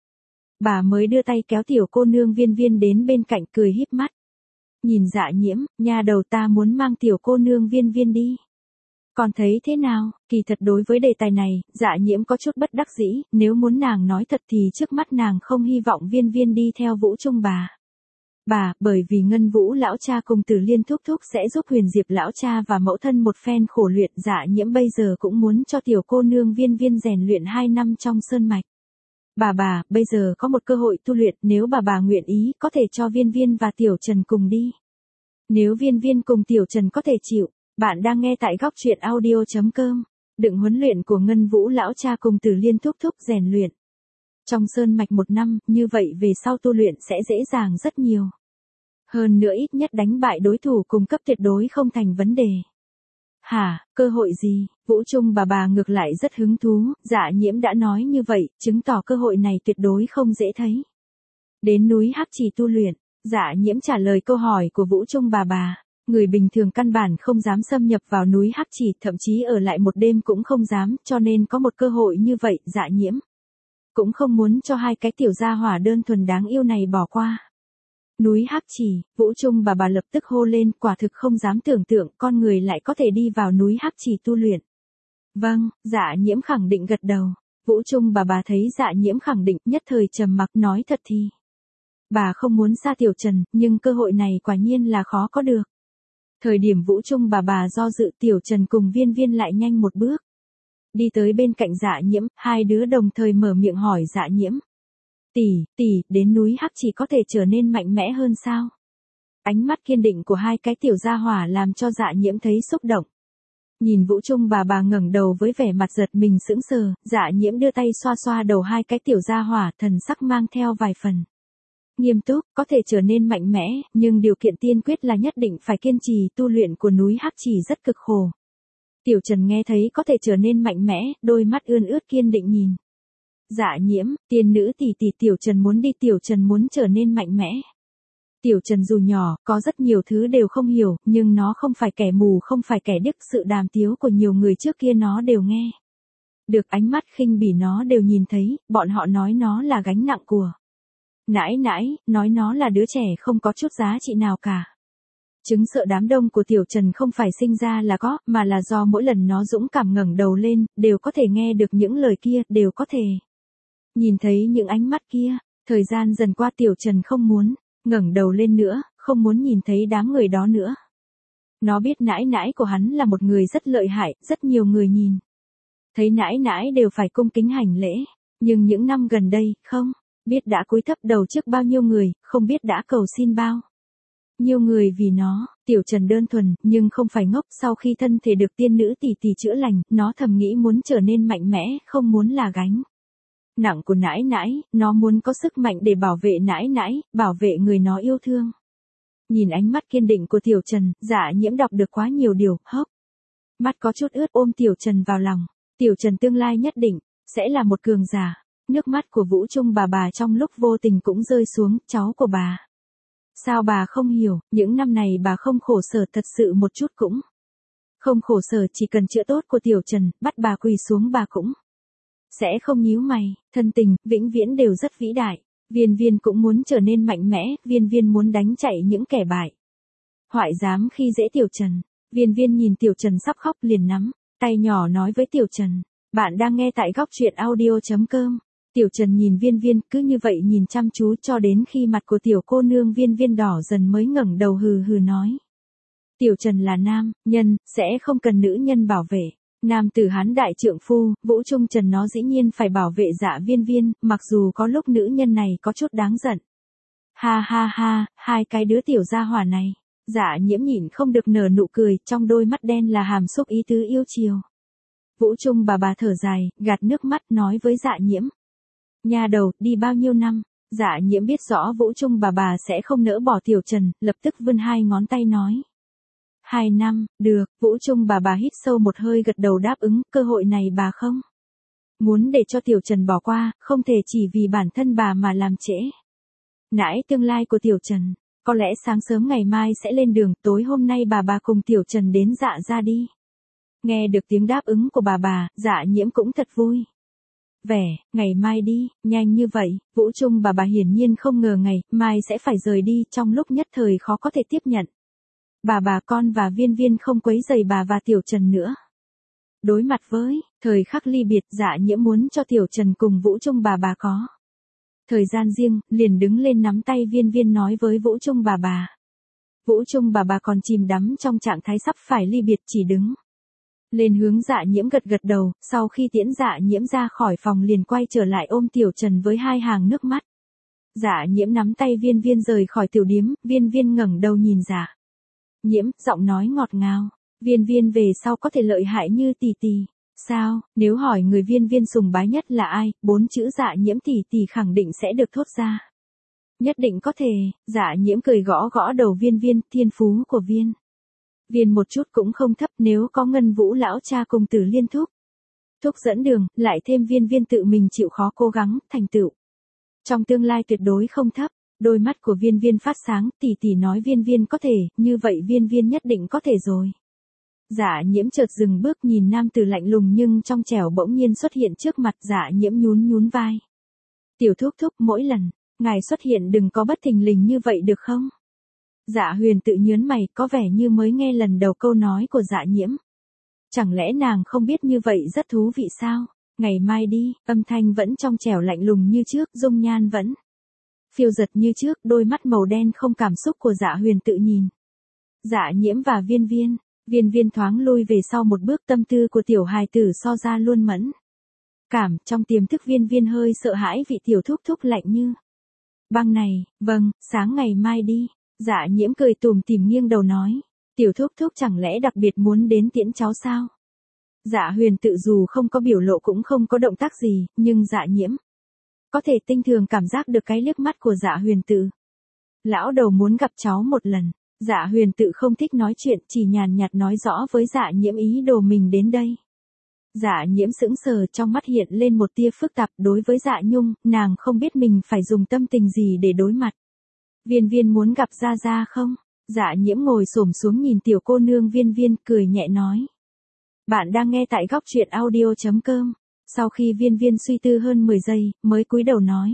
bà mới đưa tay kéo tiểu cô nương Viên đến bên cạnh, cười híp mắt. Nhìn Dạ Nhiễm, nha đầu, ta muốn mang tiểu cô nương Viên đi. Còn thấy thế nào? Kỳ thật đối với đề tài này, Dạ Nhiễm có chút bất đắc dĩ, nếu muốn nàng nói thật thì trước mắt nàng không hy vọng Viên đi theo Vũ Trung bà, bởi vì Ngân Vũ lão cha cùng Tử Liên thúc sẽ giúp Huyền Diệp lão cha và mẫu thân một phen khổ luyện. Dạ Nhiễm bây giờ cũng muốn cho tiểu cô nương Viên rèn luyện 2 năm trong sơn mạch. Bà, bây giờ có một cơ hội tu luyện, nếu bà nguyện ý, có thể cho Viên và Tiểu Trần cùng đi. Nếu Viên cùng Tiểu Trần có thể chịu. Bạn đang nghe tại góc truyện audio.com. Đừng huấn luyện của Ngân Vũ lão cha cùng Tử Liên thúc rèn luyện trong sơn mạch 1 năm, như vậy về sau tu luyện sẽ dễ dàng rất nhiều. Hơn nữa ít nhất đánh bại đối thủ cùng cấp tuyệt đối không thành vấn đề. Hả, cơ hội gì? Vũ Trung bà ngược lại rất hứng thú. Dạ Nhiễm đã nói như vậy, chứng tỏ cơ hội này tuyệt đối không dễ thấy. Đến núi Hắc Trì tu luyện. Dạ Nhiễm trả lời câu hỏi của Vũ Trung bà. Người bình thường căn bản không dám xâm nhập vào núi Hắc Trì, thậm chí ở lại 1 đêm cũng không dám, cho nên có một cơ hội như vậy, Dạ Nhiễm cũng không muốn cho hai cái tiểu gia hỏa đơn thuần đáng yêu này bỏ qua. Núi Hắc Trì, Vũ Trung bà lập tức hô lên, quả thực không dám tưởng tượng con người lại có thể đi vào núi Hắc Trì tu luyện. Vâng, Dạ Nhiễm khẳng định gật đầu. Vũ Trung bà thấy Dạ Nhiễm khẳng định, nhất thời trầm mặc, nói thật thì bà không muốn xa Tiểu Trần, nhưng cơ hội này quả nhiên là khó có được. Thời điểm Vũ Trung bà do dự, Tiểu Trần cùng Viên lại nhanh một bước đi tới bên cạnh Dạ Nhiễm, hai đứa đồng thời mở miệng hỏi Dạ Nhiễm. Tỷ, đến núi Hắc Trì có thể trở nên mạnh mẽ hơn sao? Ánh mắt kiên định của hai cái tiểu gia hỏa làm cho Dạ Nhiễm thấy xúc động. Nhìn Vũ Trung bà ngẩng đầu với vẻ mặt giật mình sững sờ, Dạ Nhiễm đưa tay xoa xoa đầu hai cái tiểu gia hỏa, thần sắc mang theo vài phần nghiêm túc, có thể trở nên mạnh mẽ, nhưng điều kiện tiên quyết là nhất định phải kiên trì, tu luyện của núi Hắc Trì rất cực khổ. Tiểu Trần nghe thấy có thể trở nên mạnh mẽ, đôi mắt ươn ướt kiên định nhìn Dạ Nhiễm, tiên nữ tỷ, Tiểu Trần muốn đi, Tiểu Trần muốn trở nên mạnh mẽ. Tiểu Trần dù nhỏ, có rất nhiều thứ đều không hiểu, nhưng nó không phải kẻ mù, không phải kẻ điếc, sự đàm tiếu của nhiều người trước kia nó đều nghe được, ánh mắt khinh bỉ nó đều nhìn thấy, bọn họ nói nó là gánh nặng của nãi, nói nó là đứa trẻ không có chút giá trị nào cả. Chứng sợ đám đông của Tiểu Trần không phải sinh ra là có, mà là do mỗi lần nó dũng cảm ngẩng đầu lên, đều có thể nghe được những lời kia, đều có thể nhìn thấy những ánh mắt kia. Thời gian dần qua, Tiểu Trần không muốn ngẩng đầu lên nữa, không muốn nhìn thấy đám người đó nữa. Nó biết nãi của hắn là một người rất lợi hại, rất nhiều người nhìn thấy nãi đều phải cung kính hành lễ, nhưng những năm gần đây, không biết đã cúi thấp đầu trước bao nhiêu người, không biết đã cầu xin bao nhiều người vì nó. Tiểu Trần đơn thuần, nhưng không phải ngốc, sau khi thân thể được tiên nữ tỷ chữa lành, nó thầm nghĩ muốn trở nên mạnh mẽ, không muốn là gánh nặng của nãi, nó muốn có sức mạnh để bảo vệ nãi, bảo vệ người nó yêu thương. Nhìn ánh mắt kiên định của Tiểu Trần, Dạ Nhiễm đọc được quá nhiều điều, hốc mắt có chút ướt ôm Tiểu Trần vào lòng. Tiểu Trần tương lai nhất định sẽ là một cường giả. Nước mắt của Vũ Trung bà trong lúc vô tình cũng rơi xuống, cháu của bà. Sao bà không hiểu, những năm này bà không khổ sở thật sự một chút cũng. Không khổ sở, chỉ cần chữa tốt của Tiểu Trần, bắt bà quỳ xuống bà cũng sẽ không nhíu mày. Thân tình, vĩnh viễn đều rất vĩ đại. Viên Viên cũng muốn trở nên mạnh mẽ, Viên Viên muốn đánh chạy những kẻ bại hoại dám khi dễ Tiểu Trần. Viên Viên nhìn Tiểu Trần sắp khóc liền nắm tay nhỏ nói với Tiểu Trần, bạn đang nghe tại góc truyện audio.com. Tiểu Trần nhìn Viên Viên cứ như vậy nhìn chăm chú cho đến khi mặt của tiểu cô nương Viên Viên đỏ dần mới ngẩng đầu hừ hừ nói. Tiểu Trần là nam nhân, sẽ không cần nữ nhân bảo vệ. Nam tử hán đại trượng phu, Vũ Trung Trần nó dĩ nhiên phải bảo vệ Dạ Viên Viên, mặc dù có lúc nữ nhân này có chút đáng giận. Ha ha ha, hai cái đứa tiểu gia hỏa này. Dạ Nhiễm nhịn không được nở nụ cười, trong đôi mắt đen là hàm xúc ý tứ yêu chiều. Vũ Trung bà thở dài, gạt nước mắt nói với Dạ Nhiễm. Nha đầu, đi bao nhiêu năm? Dạ Nhiễm biết rõ Vũ Trung bà sẽ không nỡ bỏ Tiểu Trần, lập tức vươn hai ngón tay nói. 2 năm, được. Vũ Trung bà hít sâu một hơi gật đầu đáp ứng, cơ hội này bà không muốn để cho Tiểu Trần bỏ qua, không thể chỉ vì bản thân bà mà làm trễ nãi tương lai của Tiểu Trần. Có lẽ sáng sớm ngày mai sẽ lên đường, tối hôm nay bà cùng Tiểu Trần đến Dạ ra đi. Nghe được tiếng đáp ứng của bà, Dạ Nhiễm cũng thật vui vẻ. Ngày mai đi, nhanh như vậy. Vũ Trung bà hiển nhiên không ngờ ngày mai sẽ phải rời đi, trong lúc nhất thời khó có thể tiếp nhận. Bà con và Viên Viên không quấy rầy bà và Tiểu Trần nữa. Đối mặt với thời khắc ly biệt, Dạ Nhiễm muốn cho Tiểu Trần cùng Vũ Trung bà có thời gian riêng, liền đứng lên nắm tay Viên Viên nói với Vũ Trung bà. Vũ Trung bà còn chìm đắm trong trạng thái sắp phải ly biệt, chỉ đứng lên hướng Dạ Nhiễm gật gật đầu, sau khi tiễn Dạ Nhiễm ra khỏi phòng liền quay trở lại ôm Tiểu Trần với hai hàng nước mắt. Dạ Nhiễm nắm tay Viên Viên rời khỏi tiểu điếm, Viên Viên ngẩng đầu nhìn Dạ Nhiễm, giọng nói ngọt ngào. Viên Viên về sau có thể lợi hại như tỷ tỷ. Sao, nếu hỏi người Viên Viên sùng bái nhất là ai, 4 chữ Dạ Nhiễm tỷ tỷ khẳng định sẽ được thốt ra. Nhất định có thể. Dạ Nhiễm cười gõ gõ đầu Viên Viên, thiên phú của Viên một chút cũng không thấp, nếu có Ngân Vũ lão cha cùng Tử Liên thúc dẫn đường, lại thêm Viên Viên tự mình chịu khó cố gắng, thành tựu trong tương lai tuyệt đối không thấp. Đôi mắt của Viên Viên phát sáng, tỷ tỷ nói Viên Viên có thể, như vậy Viên Viên nhất định có thể rồi. Dạ Nhiễm chợt dừng bước nhìn nam tử lạnh lùng nhưng trong trẻo bỗng nhiên xuất hiện trước mặt. Dạ Nhiễm nhún vai. Tiểu thúc thúc, mỗi lần ngài xuất hiện đừng có bất thình lình như vậy được không? Dạ Huyền tự nhớn mày, có vẻ như mới nghe lần đầu câu nói của Dạ Nhiễm. Chẳng lẽ nàng không biết như vậy rất thú vị sao? Ngày mai đi. Âm thanh vẫn trong trẻo lạnh lùng như trước, dung nhan vẫn phiêu giật như trước, đôi mắt màu đen không cảm xúc của Dạ Huyền tự nhìn Dạ Nhiễm và Viên Viên thoáng lui về sau một bước, tâm tư của tiểu hài tử so ra luôn mẫn cảm, trong tiềm thức Viên Viên hơi sợ hãi vị tiểu thúc thúc lạnh như băng này. Vâng, sáng ngày mai đi. Dạ Nhiễm cười tủm tỉm nghiêng đầu nói. Tiểu thúc thúc chẳng lẽ đặc biệt muốn đến tiễn cháu sao? Dạ Huyền tự dù không có biểu lộ cũng không có động tác gì, nhưng Dạ Nhiễm có thể tinh thường cảm giác được cái liếc mắt của Dạ Huyền tự. Lão đầu muốn gặp cháu một lần. Dạ Huyền tự không thích nói chuyện, chỉ nhàn nhạt nói rõ với Dạ Nhiễm ý đồ mình đến đây. Dạ Nhiễm sững sờ, trong mắt hiện lên một tia phức tạp. Đối với Dạ Nhung, nàng không biết mình phải dùng tâm tình gì để đối mặt. Viên Viên muốn gặp Gia Gia không? Dạ Nhiễm ngồi xổm xuống nhìn tiểu cô nương Viên Viên, cười nhẹ nói. Bạn đang nghe tại góc truyện audio.com. Sau khi Viên Viên suy tư hơn 10 giây, mới cúi đầu nói.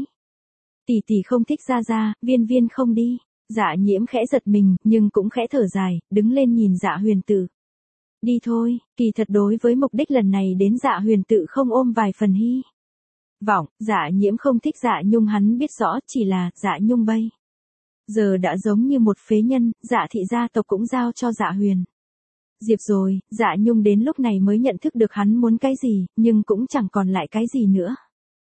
Tỷ tỷ không thích Gia Gia, Viên Viên không đi. Dạ Nhiễm khẽ giật mình, nhưng cũng khẽ thở dài, đứng lên nhìn Dạ Huyền tự. Đi thôi. Kỳ thật đối với mục đích lần này đến Dạ Huyền tự không ôm vài phần hy vọng. Dạ Nhiễm không thích Dạ Nhung, hắn biết rõ, chỉ là Dạ Nhung bây giờ đã giống như một phế nhân. Dạ thị gia tộc cũng giao cho Dạ Huyền Diệp rồi. Dạ Nhung đến lúc này mới nhận thức được hắn muốn cái gì, nhưng cũng chẳng còn lại cái gì nữa.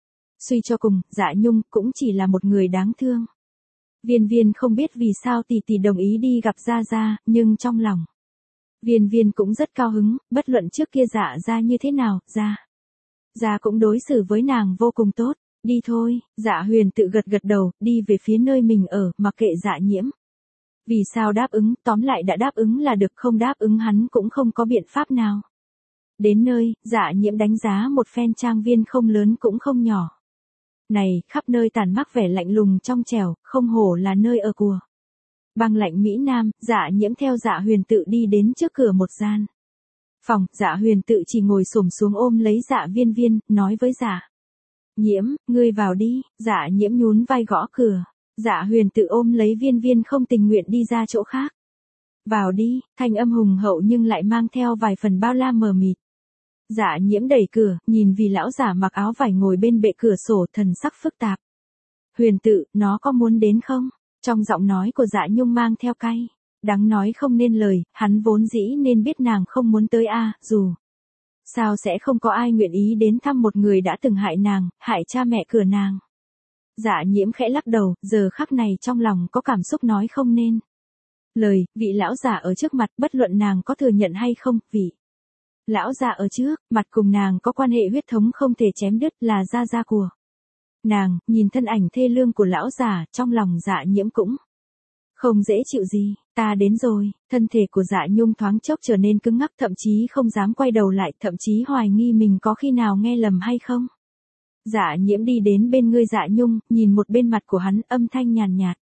Suy cho cùng, Dạ Nhung cũng chỉ là một người đáng thương. Viên Viên không biết vì sao tỷ tỷ đồng ý đi gặp Gia Gia, nhưng trong lòng Viên Viên cũng rất cao hứng, bất luận trước kia Dạ Gia như thế nào, Gia cũng đối xử với nàng vô cùng tốt. Đi thôi. Dạ Huyền tự gật gật đầu, đi về phía nơi mình ở, mặc kệ Dạ Nhiễm vì sao đáp ứng, tóm lại đã đáp ứng là được, không đáp ứng hắn cũng không có biện pháp nào. Đến nơi, Dạ Nhiễm đánh giá một phen trang viên không lớn cũng không nhỏ. Này, khắp nơi tàn mác vẻ lạnh lùng trong trẻo, không hổ là nơi ở của băng lạnh Mỹ Nam. Dạ Nhiễm theo Dạ Huyền Tự đi đến trước cửa một gian phòng. Dạ Huyền Tự chỉ ngồi xổm xuống ôm lấy Dạ Viên Viên, nói với Dạ Nhiễm, ngươi vào đi. Dạ Nhiễm nhún vai gõ cửa. Dạ Huyền Tự ôm lấy Viên Viên không tình nguyện đi ra chỗ khác. Vào đi, thanh âm hùng hậu nhưng lại mang theo vài phần bao la mờ mịt. Dạ Nhiễm đẩy cửa, nhìn vì lão giả mặc áo vải ngồi bên bệ cửa sổ, thần sắc phức tạp. Huyền Tự, nó có muốn đến không? Trong giọng nói của Dạ Nhung mang theo cay. Đáng nói không nên lời, hắn vốn dĩ nên biết nàng không muốn tới dù sao sẽ không có ai nguyện ý đến thăm một người đã từng hại nàng, hại cha mẹ của nàng. Dạ Nhiễm khẽ lắc đầu, giờ khắc này trong lòng có cảm xúc nói không nên lời. Vị lão giả ở trước mặt, bất luận nàng có thừa nhận hay không, vị lão già ở trước mặt cùng nàng có quan hệ huyết thống không thể chém đứt, là gia gia của nàng. Nhìn thân ảnh thê lương của lão già, trong lòng Dạ Nhiễm cũng không dễ chịu gì. Ta đến rồi. Thân thể của Dạ Nhung thoáng chốc trở nên cứng ngắc, thậm chí không dám quay đầu lại, thậm chí hoài nghi mình có khi nào nghe lầm hay không. Dạ Nhiễm đi đến bên người Dạ Nhung, nhìn một bên mặt của hắn, âm thanh nhàn nhạt.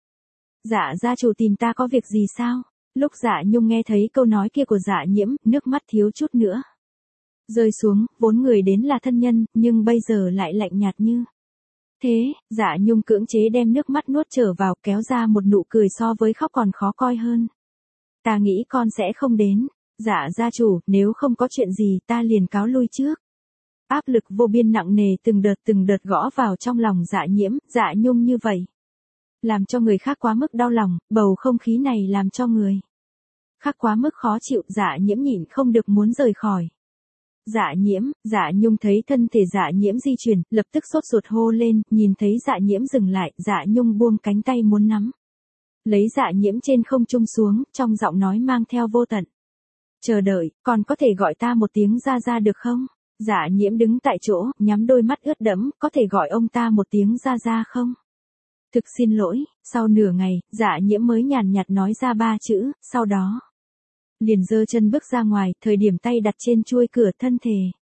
Dạ gia chủ tìm ta có việc gì sao? Lúc Dạ Nhung nghe thấy câu nói kia của Dạ Nhiễm, nước mắt thiếu chút nữa rơi xuống. Vốn người đến là thân nhân, nhưng bây giờ lại lạnh nhạt như thế. Dạ Nhung cưỡng chế đem nước mắt nuốt trở vào, kéo ra một nụ cười so với khóc còn khó coi hơn. Ta nghĩ con sẽ không đến. Dạ gia chủ, nếu không có chuyện gì ta liền cáo lui trước. Áp lực vô biên nặng nề từng đợt gõ vào trong lòng Dạ Nhiễm. Dạ Nhung như vậy làm cho người khác quá mức đau lòng, bầu không khí này làm cho người khác quá mức khó chịu. Dạ Nhiễm nhịn không được muốn rời khỏi. Dạ Nhiễm. Dạ Nhung thấy thân thể Dạ Nhiễm di chuyển, lập tức sốt ruột hô lên. Nhìn thấy Dạ Nhiễm dừng lại, Dạ Nhung buông cánh tay muốn nắm lấy Dạ Nhiễm trên không trung xuống, trong giọng nói mang theo vô tận chờ đợi. Còn có thể gọi ta một tiếng gia gia được không? Dạ Nhiễm đứng tại chỗ, nhắm đôi mắt ướt đẫm. Có thể gọi ông ta một tiếng gia gia không? Thực xin lỗi. Sau nửa ngày, Dạ Nhiễm mới nhàn nhạt nói ra 3 chữ, sau đó liền giơ chân bước ra ngoài. Thời điểm tay đặt trên chuôi cửa, thân thể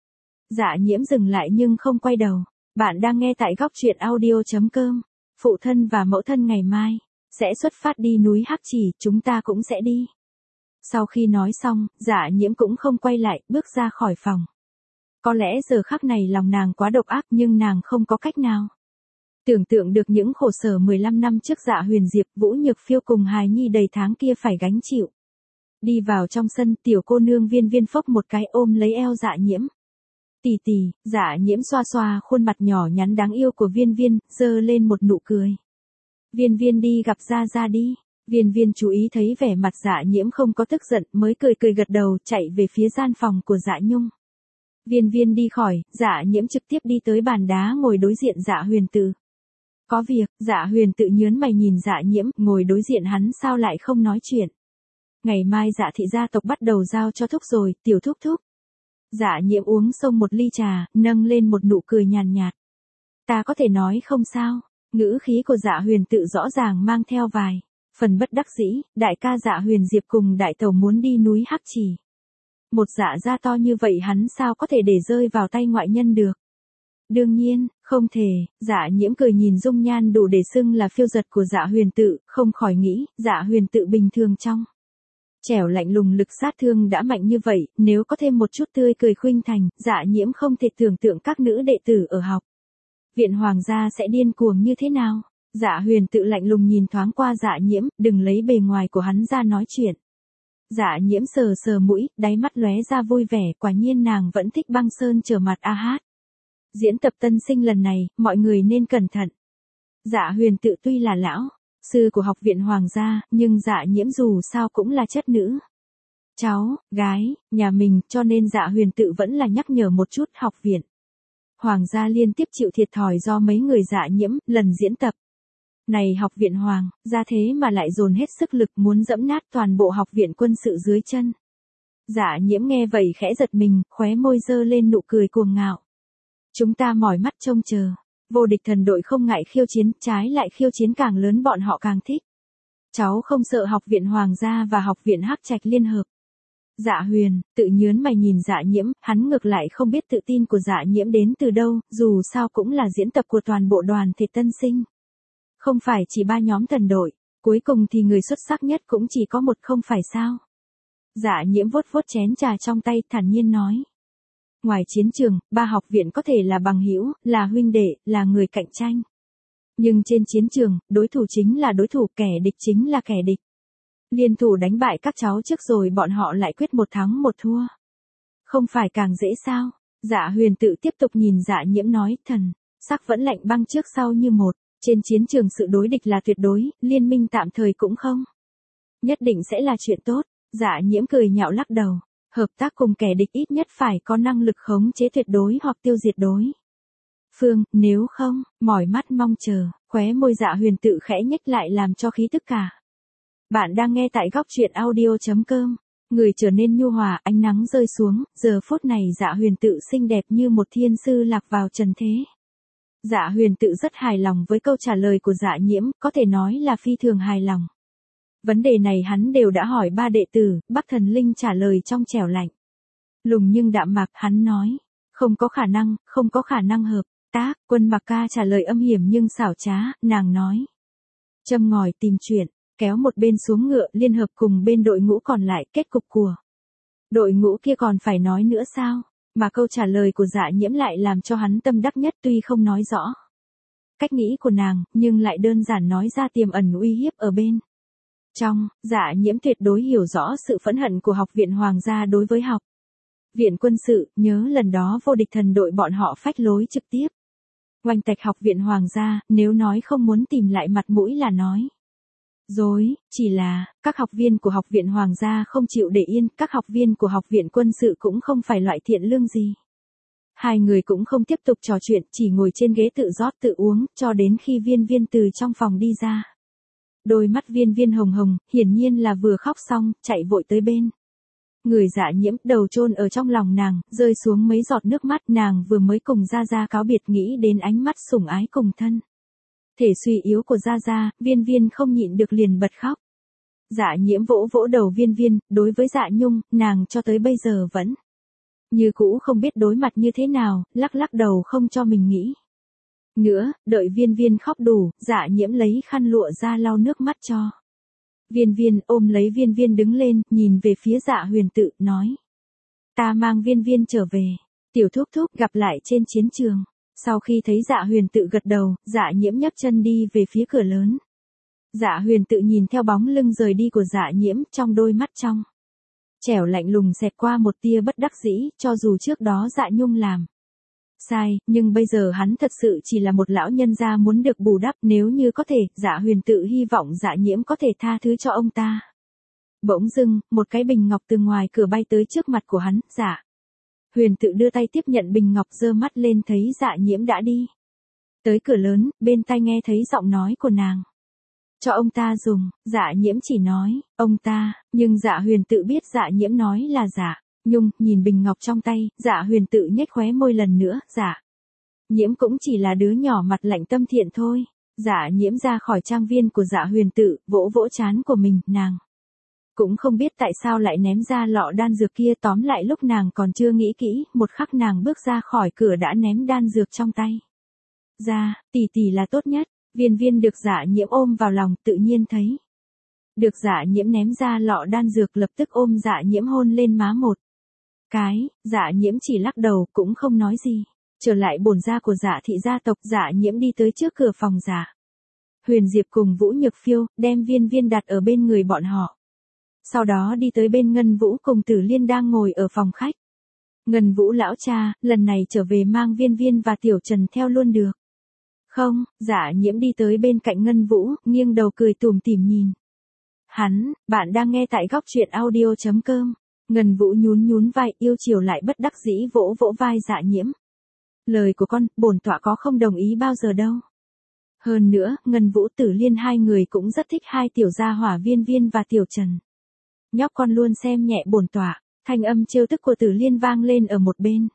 Dạ Nhiễm dừng lại nhưng không quay đầu. Bạn đang nghe tại góc truyện audio.com. Phụ thân và mẫu thân ngày mai sẽ xuất phát đi núi Hắc Chỉ, chúng ta cũng sẽ đi. Sau khi nói xong, Dạ Nhiễm cũng không quay lại, bước ra khỏi phòng. Có lẽ giờ khắc này lòng nàng quá độc ác, nhưng nàng không có cách nào tưởng tượng được những khổ sở 15 năm trước Dạ Huyền Diệp, Vũ Nhược Phiêu cùng hài nhi đầy tháng kia phải gánh chịu. Đi vào trong sân, tiểu cô nương Viên Viên phốc một cái ôm lấy eo Dạ Nhiễm. Tỷ tỷ. Dạ Nhiễm xoa xoa khuôn mặt nhỏ nhắn đáng yêu của Viên Viên, giơ lên một nụ cười. Viên Viên đi gặp gia gia đi. Viên Viên chú ý thấy vẻ mặt Dạ Nhiễm không có tức giận, mới cười gật đầu, chạy về phía gian phòng của Dạ Nhung. Viên Viên đi khỏi, Dạ Nhiễm trực tiếp đi tới bàn đá ngồi đối diện Dạ Huyền Tự. Có việc. Dạ Huyền Tự nhớn mày nhìn Dạ Nhiễm, ngồi đối diện hắn sao lại không nói chuyện. Ngày mai Dạ thị gia tộc bắt đầu giao cho thúc rồi, tiểu thúc thúc. Dạ Nhiễm uống xông một ly trà, nâng lên một nụ cười nhàn nhạt. Ta có thể nói không sao. Ngữ khí của Dạ Huyền Tự rõ ràng mang theo vài phần bất đắc dĩ. Đại ca Dạ Huyền Diệp cùng đại tẩu muốn đi núi Hắc Chỉ. Một Dạ gia to như vậy hắn sao có thể để rơi vào tay ngoại nhân được. Đương nhiên, không thể. Dạ Nhiễm cười nhìn dung nhan đủ để xưng là phiêu giật của Dạ Huyền Tự, không khỏi nghĩ, Dạ Huyền Tự bình thường trong trẻo lạnh lùng lực sát thương đã mạnh như vậy, nếu có thêm một chút tươi cười khuynh thành, Dạ Nhiễm không thể tưởng tượng các nữ đệ tử ở học viện hoàng gia sẽ điên cuồng như thế nào. Dạ Huyền Tự lạnh lùng nhìn thoáng qua Dạ Nhiễm, đừng lấy bề ngoài của hắn ra nói chuyện. Dạ Nhiễm sờ sờ mũi, đáy mắt lóe ra vui vẻ, quả nhiên nàng vẫn thích băng sơn trở mặt a hát. Diễn tập tân sinh lần này, mọi người nên cẩn thận. Dạ Huyền Tự tuy là lão sư của học viện hoàng gia, nhưng Dạ Nhiễm dù sao cũng là chất nữ cháu gái nhà mình, cho nên Dạ Huyền Tự vẫn là nhắc nhở một chút. Học viện hoàng gia liên tiếp chịu thiệt thòi do mấy người Dạ Nhiễm lần diễn tập này. Học viện hoàng gia thế mà lại dồn hết sức lực muốn dẫm nát toàn bộ học viện quân sự dưới chân. Dạ Nhiễm nghe vậy khẽ giật mình, khóe môi giơ lên nụ cười cuồng ngạo. Chúng ta mỏi mắt trông chờ. Vô địch thần đội không ngại khiêu chiến, trái lại khiêu chiến càng lớn bọn họ càng thích. Cháu không sợ học viện hoàng gia và học viện Hắc Trạch liên hợp Dạ Huyền, tự nhớn mày nhìn Dạ Nhiễm, hắn ngược lại không biết tự tin của Dạ Nhiễm đến từ đâu, dù sao cũng là diễn tập của toàn bộ đoàn thể tân sinh. Không phải chỉ 3 nhóm thần đội, cuối cùng thì người xuất sắc nhất cũng chỉ có một không phải sao. Dạ Nhiễm vuốt vuốt chén trà trong tay thản nhiên nói. Ngoài chiến trường, 3 học viện có thể là bằng hữu, là huynh đệ, là người cạnh tranh. Nhưng trên chiến trường, đối thủ chính là đối thủ, kẻ địch chính là kẻ địch. Liên thủ đánh bại các cháu trước rồi bọn họ lại quyết 1 thắng 1 thua. Không phải càng dễ sao? Dạ Huyền tự tiếp tục nhìn Dạ Nhiễm nói, thần, sắc vẫn lạnh băng trước sau như một. Trên chiến trường sự đối địch là tuyệt đối, liên minh tạm thời cũng không. Nhất định sẽ là chuyện tốt. Dạ Nhiễm cười nhạo lắc đầu. Hợp tác cùng kẻ địch ít nhất phải có năng lực khống chế tuyệt đối hoặc tiêu diệt đối phương, nếu không, mỏi mắt mong chờ, khóe môi Dạ Huyền tự khẽ nhếch lại làm cho khí tức cả. Bạn đang nghe tại góc truyện audio.com. Người trở nên nhu hòa, ánh nắng rơi xuống, giờ phút này Dạ Huyền tự xinh đẹp như một thiên sư lạc vào trần thế. Dạ Huyền tự rất hài lòng với câu trả lời của Dạ Nhiễm, có thể nói là phi thường hài lòng. Vấn đề này hắn đều đã hỏi 3 đệ tử, Bắc Thần Linh trả lời trong trẻo lạnh. Lùng nhưng đạm mạc, hắn nói, không có khả năng hợp tác. Quân Mặc Ca trả lời âm hiểm nhưng xảo trá, nàng nói. Châm ngòi tìm chuyện, kéo một bên xuống ngựa liên hợp cùng bên đội ngũ còn lại, kết cục của đội ngũ kia còn phải nói nữa sao? Mà câu trả lời của Dạ Nhiễm lại làm cho hắn tâm đắc nhất, tuy không nói rõ cách nghĩ của nàng, nhưng lại đơn giản nói ra tiềm ẩn uy hiếp ở bên trong. Dạ Nhiễm tuyệt đối hiểu rõ sự phẫn hận của học viện Hoàng gia đối với học viện quân sự, nhớ lần đó vô địch thần đội bọn họ phách lối trực tiếp oanh tạch học viện Hoàng gia, nếu nói không muốn tìm lại mặt mũi là nói dối, chỉ là, các học viên của học viện Hoàng gia không chịu để yên, các học viên của học viện quân sự cũng không phải loại thiện lương gì. Hai người cũng không tiếp tục trò chuyện, chỉ ngồi trên ghế tự rót tự uống, cho đến khi Viên Viên từ trong phòng đi ra. Đôi mắt Viên Viên hồng hồng, hiển nhiên là vừa khóc xong, chạy vội tới bên. Người Dạ Nhiễm, đầu chôn ở trong lòng nàng, rơi xuống mấy giọt nước mắt, nàng vừa mới cùng Gia Gia cáo biệt, nghĩ đến ánh mắt sủng ái cùng thân thể suy yếu của Gia Gia, Viên Viên không nhịn được liền bật khóc. Dạ Nhiễm vỗ vỗ đầu Viên Viên, đối với Dạ Nhung, nàng cho tới bây giờ vẫn như cũ không biết đối mặt như thế nào, lắc lắc đầu không cho mình nghĩ nữa. Đợi Viên Viên khóc đủ, Dạ Nhiễm lấy khăn lụa ra lau nước mắt cho Viên Viên, ôm lấy Viên Viên đứng lên, nhìn về phía Dạ Huyền tự, nói. Ta mang Viên Viên trở về. Tiểu thúc thúc, gặp lại trên chiến trường. Sau khi thấy Dạ Huyền tự gật đầu, Dạ Nhiễm nhấc chân đi về phía cửa lớn. Dạ Huyền tự nhìn theo bóng lưng rời đi của Dạ Nhiễm, trong đôi mắt trong trẻo lạnh lùng xẹt qua một tia bất đắc dĩ, cho dù trước đó Dạ Nhung làm sai, nhưng bây giờ hắn thật sự chỉ là một lão nhân gia muốn được bù đắp, nếu như có thể, Dạ Huyền tự hy vọng Dạ Nhiễm có thể tha thứ cho ông ta. Bỗng dưng, một cái bình ngọc từ ngoài cửa bay tới trước mặt của hắn, Dạ Huyền tự đưa tay tiếp nhận bình ngọc, giơ mắt lên thấy Dạ Nhiễm đã đi tới cửa lớn, bên tai nghe thấy giọng nói của nàng. Cho ông ta dùng. Dạ Nhiễm chỉ nói, ông ta, nhưng Dạ Huyền tự biết Dạ Nhiễm nói là Dạ Nhung, nhìn bình ngọc trong tay, Dạ Huyền tự nhếch khóe môi lần nữa, Dạ Nhiễm cũng chỉ là đứa nhỏ mặt lạnh tâm thiện thôi. Dạ Nhiễm ra khỏi trang viên của Dạ Huyền tự, vỗ vỗ trán của mình, nàng cũng không biết tại sao lại ném ra lọ đan dược kia, tóm lại lúc nàng còn chưa nghĩ kỹ, một khắc nàng bước ra khỏi cửa đã ném đan dược trong tay ra. Tỷ tỷ là tốt nhất. Viên Viên được Dạ Nhiễm ôm vào lòng, tự nhiên thấy được Dạ Nhiễm ném ra lọ đan dược, lập tức ôm Dạ Nhiễm hôn lên má một cái. Dạ Nhiễm chỉ lắc đầu, cũng không nói gì. Trở lại bổn gia của Dạ thị gia tộc, Dạ Nhiễm đi tới trước cửa phòng Dạ Huyền Diệp cùng Vũ Nhược Phiêu, đem Viên Viên đặt ở bên người bọn họ. Sau đó đi tới bên Ngân Vũ cùng Tử Liên đang ngồi ở phòng khách. Ngân Vũ lão cha, lần này trở về mang Viên Viên và Tiểu Trần theo luôn được không? Dạ Nhiễm đi tới bên cạnh Ngân Vũ, nghiêng đầu cười tủm tỉm nhìn hắn. Bạn đang nghe tại góc truyện audio.com. Ngân Vũ nhún nhún vai, yêu chiều lại bất đắc dĩ vỗ vỗ vai Dạ Nhiễm. Lời của con, bổn tọa có không đồng ý bao giờ đâu. Hơn nữa, Ngân Vũ Tử Liên hai người cũng rất thích hai tiểu gia hỏa Viên Viên và Tiểu Trần. Nhóc con luôn xem nhẹ bổn tọa. Thanh âm trêu tức của Tử Liên vang lên ở một bên.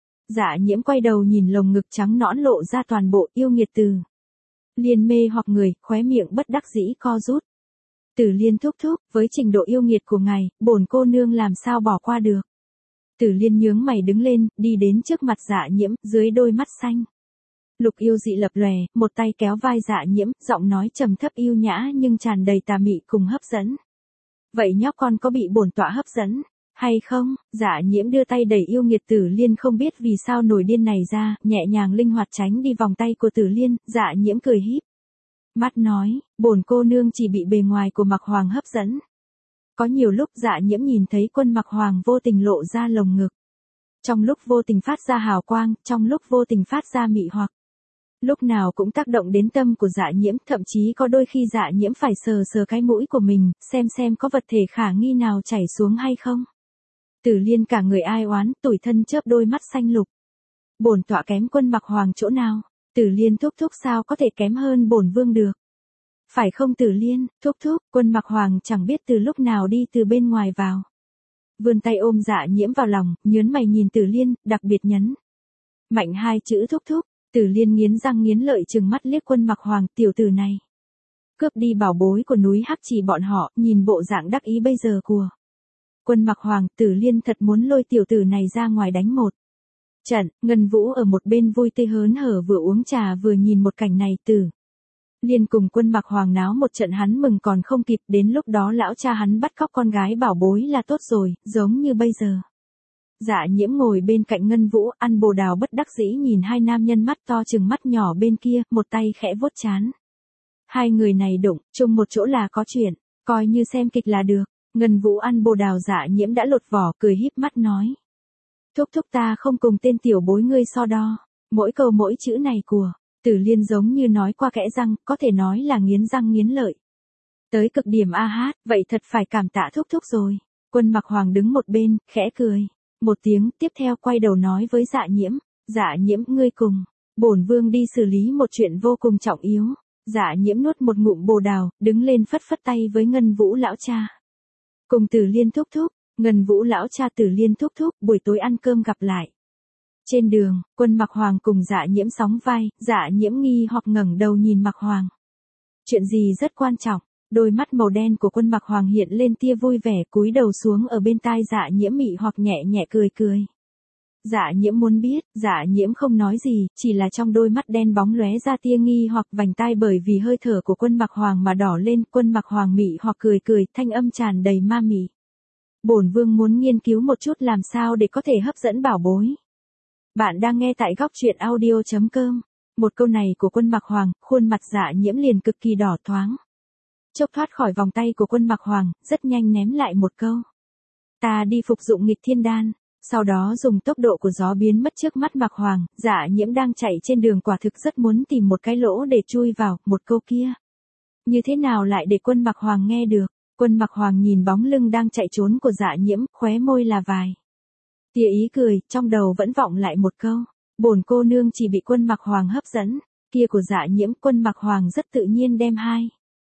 Dạ Nhiễm quay đầu nhìn lồng ngực trắng nõn lộ ra toàn bộ, yêu nghiệt Tử Liên mê hoặc người, khóe miệng bất đắc dĩ co rút. Tử Liên thúc thúc, với trình độ yêu nghiệt của ngài, bổn cô nương làm sao bỏ qua được. Tử Liên nhướng mày đứng lên, đi đến trước mặt Dạ Nhiễm, dưới đôi mắt xanh lục yêu dị lập lòe, một tay kéo vai Dạ Nhiễm, giọng nói trầm thấp yêu nhã nhưng tràn đầy tà mị cùng hấp dẫn. Vậy nhóc con có bị bổn tọa hấp dẫn hay không? Dạ Nhiễm đưa tay đẩy yêu nghiệt Tử Liên không biết vì sao nổi điên này ra, nhẹ nhàng linh hoạt tránh đi vòng tay của Tử Liên. Dạ Nhiễm cười híp mắt nói, bổn cô nương chỉ bị bề ngoài của Mặc Hoàng hấp dẫn. Có nhiều lúc Dạ Nhiễm nhìn thấy Quân Mặc Hoàng vô tình lộ ra lồng ngực, trong lúc vô tình phát ra hào quang, trong lúc vô tình phát ra mị hoặc. Lúc nào cũng tác động đến tâm của Dạ Nhiễm, thậm chí có đôi khi Dạ Nhiễm phải sờ sờ cái mũi của mình, xem có vật thể khả nghi nào chảy xuống hay không. Tử Liên cả người ai oán, tủi thân chớp đôi mắt xanh lục. Bổn tọa kém Quân Mặc Hoàng chỗ nào? Tử Liên thúc thúc sao có thể kém hơn bổn vương được? Phải không Tử Liên, thúc thúc? Quân Mặc Hoàng chẳng biết từ lúc nào đi từ bên ngoài vào. Vươn tay ôm Dạ Nhiễm vào lòng, nhớn mày nhìn Tử Liên, đặc biệt nhấn mạnh hai chữ thúc thúc. Tử Liên nghiến răng nghiến lợi trừng mắt liếc Quân Mặc Hoàng, tiểu tử này cướp đi bảo bối của núi Hắc Trì bọn họ, nhìn bộ dạng đắc ý bây giờ của Quân Mặc Hoàng. Tử Liên thật muốn lôi tiểu tử này ra ngoài đánh một trận. Ngân Vũ ở một bên vui tươi hớn hở vừa uống trà vừa nhìn một cảnh này. Tử Liên cùng Quân Mặc Hoàng náo một trận hắn mừng còn không kịp, đến lúc đó lão cha hắn bắt cóc con gái bảo bối là tốt rồi, giống như bây giờ. Dạ Nhiễm ngồi bên cạnh Ngân Vũ, ăn bồ đào bất đắc dĩ nhìn hai nam nhân mắt to chừng mắt nhỏ bên kia, một tay khẽ vuốt trán. Hai người này đụng chung một chỗ là có chuyện, coi như xem kịch là được. Ngân Vũ ăn bồ đào, Dạ Nhiễm đã lột vỏ, cười híp mắt nói. Thúc thúc ta không cùng tên tiểu bối ngươi so đo. Mỗi câu mỗi chữ này của Tử Liên giống như nói qua kẽ răng, có thể nói là nghiến răng nghiến lợi. Tới cực điểm a hát, vậy thật phải cảm tạ thúc thúc rồi. Quân Mặc Hoàng đứng một bên, khẽ cười một tiếng, tiếp theo quay đầu nói với Dạ Nhiễm. Dạ Nhiễm, ngươi cùng bổn vương đi xử lý một chuyện vô cùng trọng yếu. Dạ Nhiễm nuốt một ngụm bồ đào, đứng lên phất phất tay với Ngân Vũ lão cha. Cùng Tử Liên thúc thúc. Ngân Vũ lão cha, Tử Liên thúc thúc, buổi tối ăn cơm gặp lại. Trên đường, Quân Mặc Hoàng cùng Dạ Nhiễm sóng vai, Dạ Nhiễm nghi hoặc ngẩng đầu nhìn Mặc Hoàng. Chuyện gì rất quan trọng? Đôi mắt màu đen của Quân Mặc Hoàng hiện lên tia vui vẻ, cúi đầu xuống ở bên tai Dạ Nhiễm mị hoặc nhẹ nhẹ cười cười. Dạ Nhiễm muốn biết, Dạ Nhiễm không nói gì, chỉ là trong đôi mắt đen bóng lóe ra tia nghi hoặc, vành tai bởi vì hơi thở của Quân Mặc Hoàng mà đỏ lên. Quân Mặc Hoàng mị hoặc cười cười, thanh âm tràn đầy ma mị. Bổn vương muốn nghiên cứu một chút làm sao để có thể hấp dẫn bảo bối. Bạn đang nghe tại góc truyện audio.com. Một câu này của Quân Mặc Hoàng, khuôn mặt Dạ Nhiễm liền cực kỳ đỏ thoáng. Chốc thoát khỏi vòng tay của Quân Mặc Hoàng, rất nhanh ném lại một câu. Ta đi phục dụng nghịch thiên đan. Sau đó dùng tốc độ của gió biến mất trước mắt Mặc Hoàng. Dạ Nhiễm đang chạy trên đường quả thực rất muốn tìm một cái lỗ để chui vào. Một câu kia như thế nào lại để Quân Mặc Hoàng nghe được. Quân Mặc Hoàng nhìn bóng lưng đang chạy trốn của Dạ Nhiễm, khóe môi là vài tia ý cười, trong đầu vẫn vọng lại một câu. Bổn cô nương chỉ bị Quân Mặc Hoàng hấp dẫn. Kia của Dạ Nhiễm. Quân Mặc Hoàng rất tự nhiên đem hai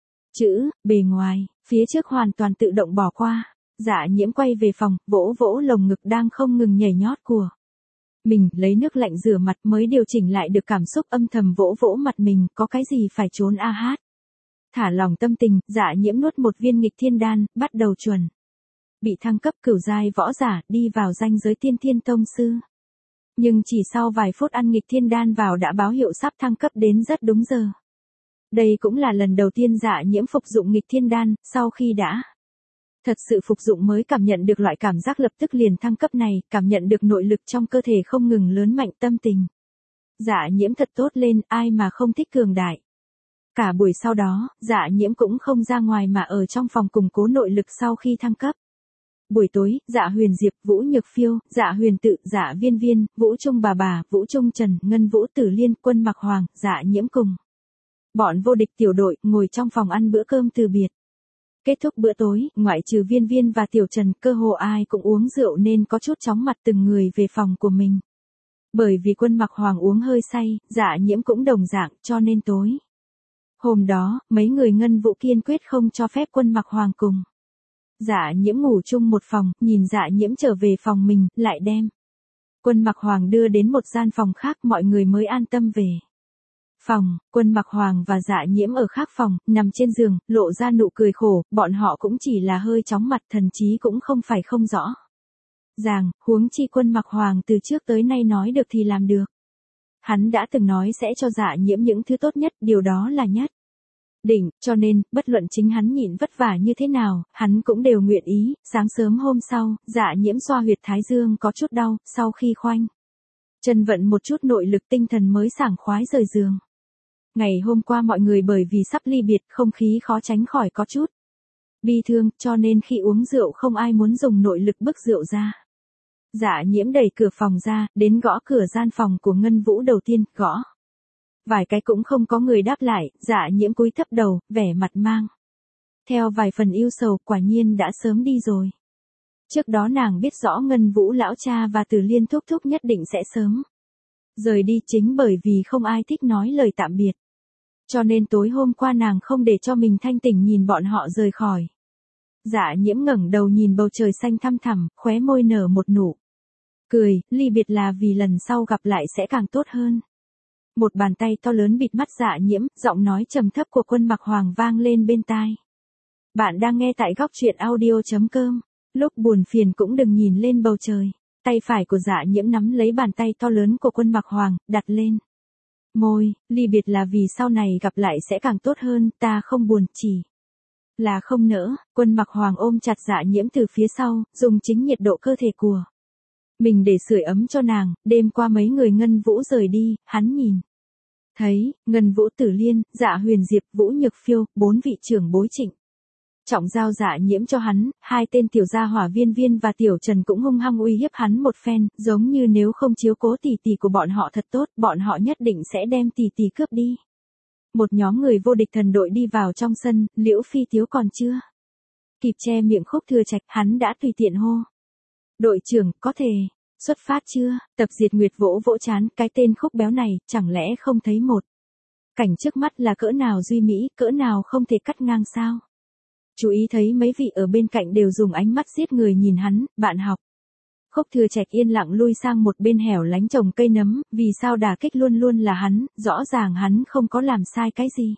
chữ bề ngoài phía trước hoàn toàn tự động bỏ qua. Dạ Nhiễm quay về phòng, vỗ vỗ lồng ngực đang không ngừng nhảy nhót của mình, lấy nước lạnh rửa mặt mới điều chỉnh lại được cảm xúc, âm thầm vỗ vỗ mặt mình, có cái gì phải trốn a hát. Thả lòng tâm tình, Dạ Nhiễm nuốt một viên nghịch thiên đan, bắt đầu chuẩn bị thăng cấp cửu giai võ giả, đi vào ranh giới tiên thiên tông sư. Nhưng chỉ sau vài phút ăn nghịch thiên đan vào đã báo hiệu sắp thăng cấp đến rất đúng giờ. Đây cũng là lần đầu tiên Dạ Nhiễm phục dụng nghịch thiên đan, sau khi đã thật sự phục dụng mới cảm nhận được loại cảm giác lập tức liền thăng cấp này, cảm nhận được nội lực trong cơ thể không ngừng lớn mạnh, tâm tình Dạ Nhiễm thật tốt lên, ai mà không thích cường đại. Cả buổi sau đó, Dạ Nhiễm cũng không ra ngoài mà ở trong phòng củng cố nội lực sau khi thăng cấp. Buổi tối, Dạ Huyền Diệp, Vũ Nhược Phiêu, Dạ Huyền Tự, Dạ Viên Viên, Vũ Trung bà, Vũ Trung Trần, Ngân Vũ Tử Liên, Quân Mặc Hoàng, Dạ Nhiễm cùng bọn vô địch tiểu đội ngồi trong phòng ăn bữa cơm từ biệt. Kết thúc bữa tối, ngoại trừ Viên Viên và Tiểu Trần, cơ hồ ai cũng uống rượu nên có chút chóng mặt từng người về phòng của mình. Bởi vì Quân Mặc Hoàng uống hơi say, Dạ Nhiễm cũng đồng dạng, cho nên tối hôm đó, mấy người Ngân Vũ kiên quyết không cho phép Quân Mặc Hoàng cùng Dạ Nhiễm ngủ chung một phòng, nhìn Dạ Nhiễm trở về phòng mình, lại đem Quân Mặc Hoàng đưa đến một gian phòng khác, mọi người mới an tâm về Phòng, Quân Mặc Hoàng và Dạ Nhiễm ở khác phòng, nằm trên giường, lộ ra nụ cười khổ, bọn họ cũng chỉ là hơi chóng mặt, thần trí cũng không phải không rõ ràng, huống chi Quân Mặc Hoàng từ trước tới nay nói được thì làm được. Hắn đã từng nói sẽ cho Dạ Nhiễm những thứ tốt nhất, điều đó là nhất định, cho nên, bất luận chính hắn nhịn vất vả như thế nào, hắn cũng đều nguyện ý. Sáng sớm hôm sau, Dạ Nhiễm xoa huyệt thái dương có chút đau, sau khi khoanh chân vận một chút nội lực, tinh thần mới sảng khoái rời giường. Ngày hôm qua mọi người bởi vì sắp ly biệt, không khí khó tránh khỏi có chút bi thương, cho nên khi uống rượu không ai muốn dùng nội lực bức rượu ra. Dạ Nhiễm đẩy cửa phòng ra, đến gõ cửa gian phòng của Ngân Vũ đầu tiên, gõ vài cái cũng không có người đáp lại. Dạ Nhiễm cúi thấp đầu, vẻ mặt mang theo vài phần ưu sầu, quả nhiên đã sớm đi rồi. Trước đó nàng biết rõ Ngân Vũ lão cha và Từ Liên thúc thúc nhất định sẽ sớm rời đi, chính bởi vì không ai thích nói lời tạm biệt. Cho nên tối hôm qua nàng không để cho mình thanh tỉnh nhìn bọn họ rời khỏi. Dạ Nhiễm ngẩng đầu nhìn bầu trời xanh thăm thẳm, khóe môi nở một nụ cười, ly biệt là vì lần sau gặp lại sẽ càng tốt hơn. Một bàn tay to lớn bịt mắt Dạ Nhiễm, giọng nói trầm thấp của Quân Mặc Hoàng vang lên bên tai. Bạn đang nghe tại góc truyện audio.com. Lúc buồn phiền cũng đừng nhìn lên bầu trời. Tay phải của Dạ Nhiễm nắm lấy bàn tay to lớn của Quân Mặc Hoàng, đặt lên môi. Ly biệt là vì sau này gặp lại sẽ càng tốt hơn, ta không buồn, chỉ là không nỡ. Quân Mặc Hoàng ôm chặt Dạ Nhiễm từ phía sau, dùng chính nhiệt độ cơ thể của mình để sưởi ấm cho nàng. Đêm qua mấy người Ngân Vũ rời đi, hắn nhìn thấy Ngân Vũ, Tử Liên, Dạ Huyền Diệp, Vũ Nhược Phiêu, 4 vị trưởng bối Trịnh trọng giao Dạ Nhiễm cho hắn. 2 tên tiểu gia hỏa Viên Viên và Tiểu Trần cũng hung hăng uy hiếp hắn một phen, giống như nếu không chiếu cố tỷ tỷ của bọn họ thật tốt, bọn họ nhất định sẽ đem tỷ tỷ cướp đi. Một nhóm người vô địch thần đội đi vào trong sân, Liễu Phi Tiếu còn chưa kịp che miệng Khúc Thừa Trạch, hắn đã tùy tiện hô: "Đội trưởng, có thể xuất phát chưa?" Tập Diệt Nguyệt vỗ vỗ trán, cái tên Khúc béo này, chẳng lẽ không thấy một cảnh trước mắt là cỡ nào duy mỹ, cỡ nào không thể cắt ngang sao? Chú ý thấy mấy vị ở bên cạnh đều dùng ánh mắt giết người nhìn hắn, bạn học. Khúc Thừa Trạch yên lặng lui sang một bên hẻo lánh trồng cây nấm, vì sao đả kích luôn luôn là hắn, rõ ràng hắn không có làm sai cái gì.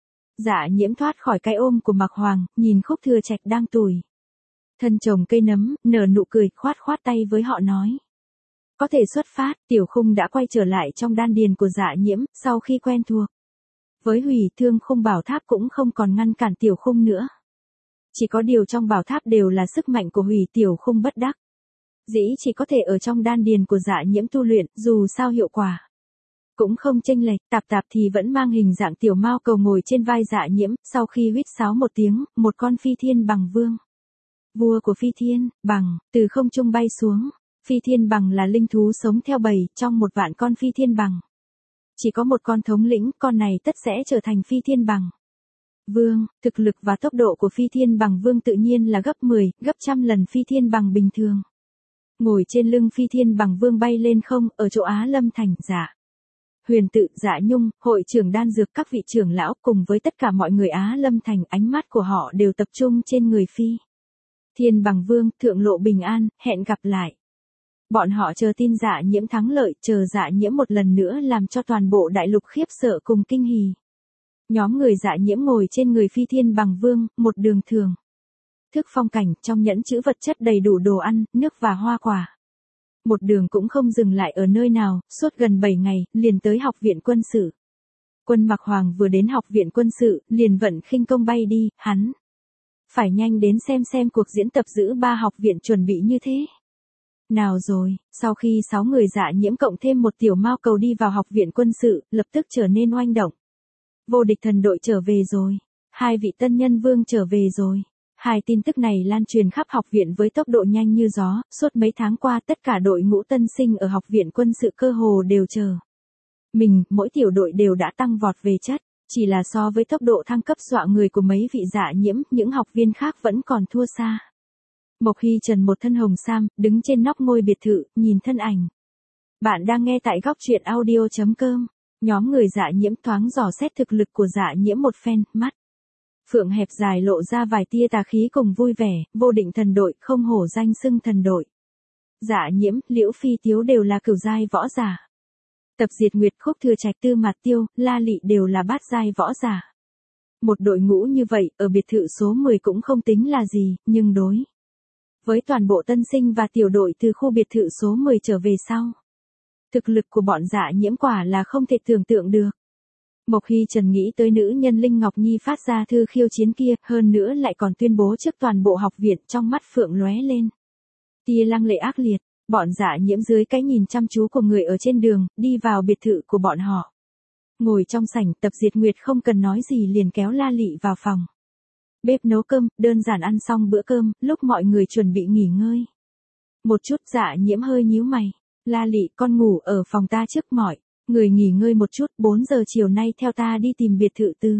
Dạ Nhiễm thoát khỏi cái ôm của Mặc Hoàng, nhìn Khúc Thừa Trạch đang tủi thân trồng cây nấm, nở nụ cười, khoát khoát tay với họ nói: "Có thể xuất phát." Tiểu Khung đã quay trở lại trong đan điền của Dạ Nhiễm, sau khi quen thuộc với Hủy Thương Khung bảo tháp cũng không còn ngăn cản Tiểu Khung nữa. Chỉ có điều trong bảo tháp đều là sức mạnh của Hủy. Tiểu Khung bất đắc dĩ chỉ có thể ở trong đan điền của Dạ Nhiễm tu luyện, dù sao hiệu quả cũng không chênh lệch. Tạp Tạp thì vẫn mang hình dạng tiểu mao cầu ngồi trên vai Dạ Nhiễm, sau khi huýt sáo một tiếng, một con Phi Thiên Bằng Vương, vua của Phi Thiên Bằng, từ không trung bay xuống. Phi Thiên Bằng là linh thú sống theo bầy, trong 1 vạn con Phi Thiên Bằng chỉ có một con thống lĩnh, con này tất sẽ trở thành Phi Thiên Bằng Vương. Thực lực và tốc độ của Phi Thiên Bằng Vương tự nhiên là gấp 10, gấp trăm lần Phi Thiên Bằng bình thường. Ngồi trên lưng Phi Thiên Bằng Vương bay lên không, ở chỗ Á Lâm Thành, Dạ Huyền Tự, Dạ Nhung, hội trưởng đan dược, các vị trưởng lão cùng với tất cả mọi người Á Lâm Thành, ánh mắt của họ đều tập trung trên người Phi Thiên Bằng Vương. Thượng lộ bình an, hẹn gặp lại. Bọn họ chờ tin Dạ Nhiễm thắng lợi, chờ Dạ Nhiễm một lần nữa làm cho toàn bộ đại lục khiếp sợ cùng kinh hỉ. Nhóm người Dạ Nhiễm ngồi trên người Phi Thiên Bằng Vương, một đường thường thức phong cảnh, trong nhẫn trữ vật chất đầy đủ đồ ăn, nước và hoa quả. Một đường cũng không dừng lại ở nơi nào, suốt gần 7 ngày, liền tới học viện quân sự. Quân Mặc Hoàng vừa đến học viện quân sự, liền vận khinh công bay đi, hắn phải nhanh đến xem cuộc diễn tập giữ 3 học viện chuẩn bị như thế nào rồi. Sau khi 6 người Dạ Nhiễm cộng thêm một tiểu mao cầu đi vào học viện quân sự, lập tức trở nên oanh động. Vô địch thần đội trở về rồi. 2 vị tân nhân vương trở về rồi. 2 tin tức này lan truyền khắp học viện với tốc độ nhanh như gió. Suốt mấy tháng qua tất cả đội ngũ tân sinh ở học viện quân sự cơ hồ đều chờ mình, mỗi tiểu đội đều đã tăng vọt về chất. Chỉ là so với tốc độ thăng cấp dọa người của mấy vị Dạ Nhiễm, những học viên khác vẫn còn thua xa. Mộc Hy Trần một thân hồng sam, đứng trên nóc ngôi biệt thự, nhìn thân ảnh. Bạn đang nghe tại góc truyện audio.com. Nhóm người Dạ Nhiễm thoáng dò xét thực lực của Dạ Nhiễm một phen, mắt phượng hẹp dài lộ ra vài tia tà khí cùng vui vẻ. Vô định thần đội, không hổ danh xưng thần đội. Dạ Nhiễm, Liễu Phi Tiếu đều là cửu giai võ giả. Tập Diệt Nguyệt, Khúc Thừa Trạch, Tư Mạt Tiêu, La Lị đều là bát giai võ giả. Một đội ngũ như vậy, ở biệt thự số 10 cũng không tính là gì, nhưng đối với toàn bộ tân sinh và tiểu đội từ khu biệt thự số 10 trở về sau, thực lực của bọn Dạ Nhiễm quả là không thể tưởng tượng được. Mộc Hy Trần nghĩ tới nữ nhân Linh Ngọc Nhi phát ra thư khiêu chiến kia, hơn nữa lại còn tuyên bố trước toàn bộ học viện, trong mắt phượng lóe lên tia lăng lệ ác liệt. Bọn Dạ Nhiễm dưới cái nhìn chăm chú của người ở trên đường, đi vào biệt thự của bọn họ. Ngồi trong sảnh, Tập Diệt Nguyệt không cần nói gì liền kéo La Lị vào phòng bếp nấu cơm, đơn giản ăn xong bữa cơm, lúc mọi người chuẩn bị nghỉ ngơi. Một chút Dạ Nhiễm hơi nhíu mày. La Lị, con ngủ ở phòng ta trước, mọi người nghỉ ngơi một chút, 4 giờ chiều nay theo ta đi tìm biệt thự từ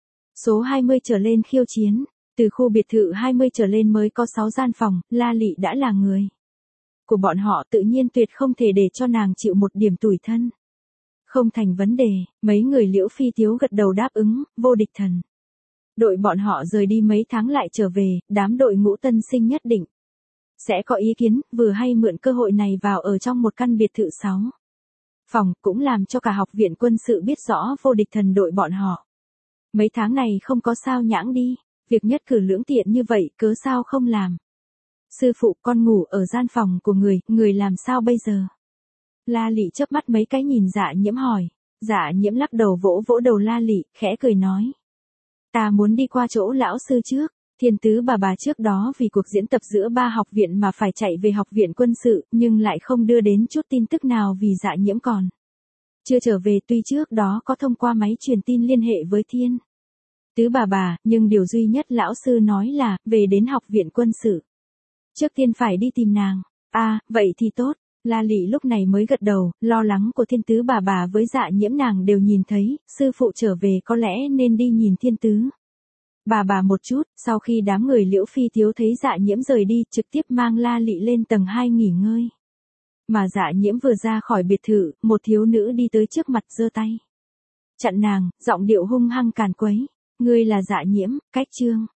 số 20 trở lên khiêu chiến. Từ khu biệt thự 20 trở lên mới có 6 gian phòng, La Lị đã là người của bọn họ, tự nhiên tuyệt không thể để cho nàng chịu một điểm tủi thân. Không thành vấn đề, mấy người Liễu Phi Tiếu gật đầu đáp ứng. Vô Địch Thần đội bọn họ rời đi mấy tháng lại trở về, đám đội ngũ tân sinh nhất định sẽ có ý kiến, vừa hay mượn cơ hội này vào ở trong một căn biệt thự 6 phòng, cũng làm cho cả học viện quân sự biết rõ Vô Địch Thần đội bọn họ mấy tháng này không có sao nhãng đi, việc nhất cử lưỡng tiện như vậy cớ sao không làm. Sư phụ, con ngủ ở gian phòng của người làm sao bây giờ? La Lị chớp mắt mấy cái nhìn Dạ Nhiễm hỏi. Dạ Nhiễm lắc đầu vỗ vỗ đầu La Lị, khẽ cười nói. Ta muốn đi qua chỗ lão sư trước. Thiên tứ bà trước đó vì cuộc diễn tập giữa 3 học viện mà phải chạy về học viện quân sự, nhưng lại không đưa đến chút tin tức nào vì Dạ Nhiễm còn chưa trở về, tuy trước đó có thông qua máy truyền tin liên hệ với Thiên tứ bà, nhưng điều duy nhất lão sư nói là, về đến học viện quân sự trước tiên phải đi tìm nàng. À, vậy thì tốt. La Lị lúc này mới gật đầu, lo lắng của Thiên tứ bà với Dạ Nhiễm nàng đều nhìn thấy, sư phụ trở về có lẽ nên đi nhìn Thiên tứ bà một chút. Sau khi đám người Liễu Phi Tiếu thấy Dạ Nhiễm rời đi, trực tiếp mang La Lị lên tầng 2 nghỉ ngơi. Mà Dạ Nhiễm vừa ra khỏi biệt thự, một thiếu nữ đi tới trước mặt giơ tay chặn nàng, giọng điệu hung hăng càn quấy. Ngươi là Dạ Nhiễm, cách chương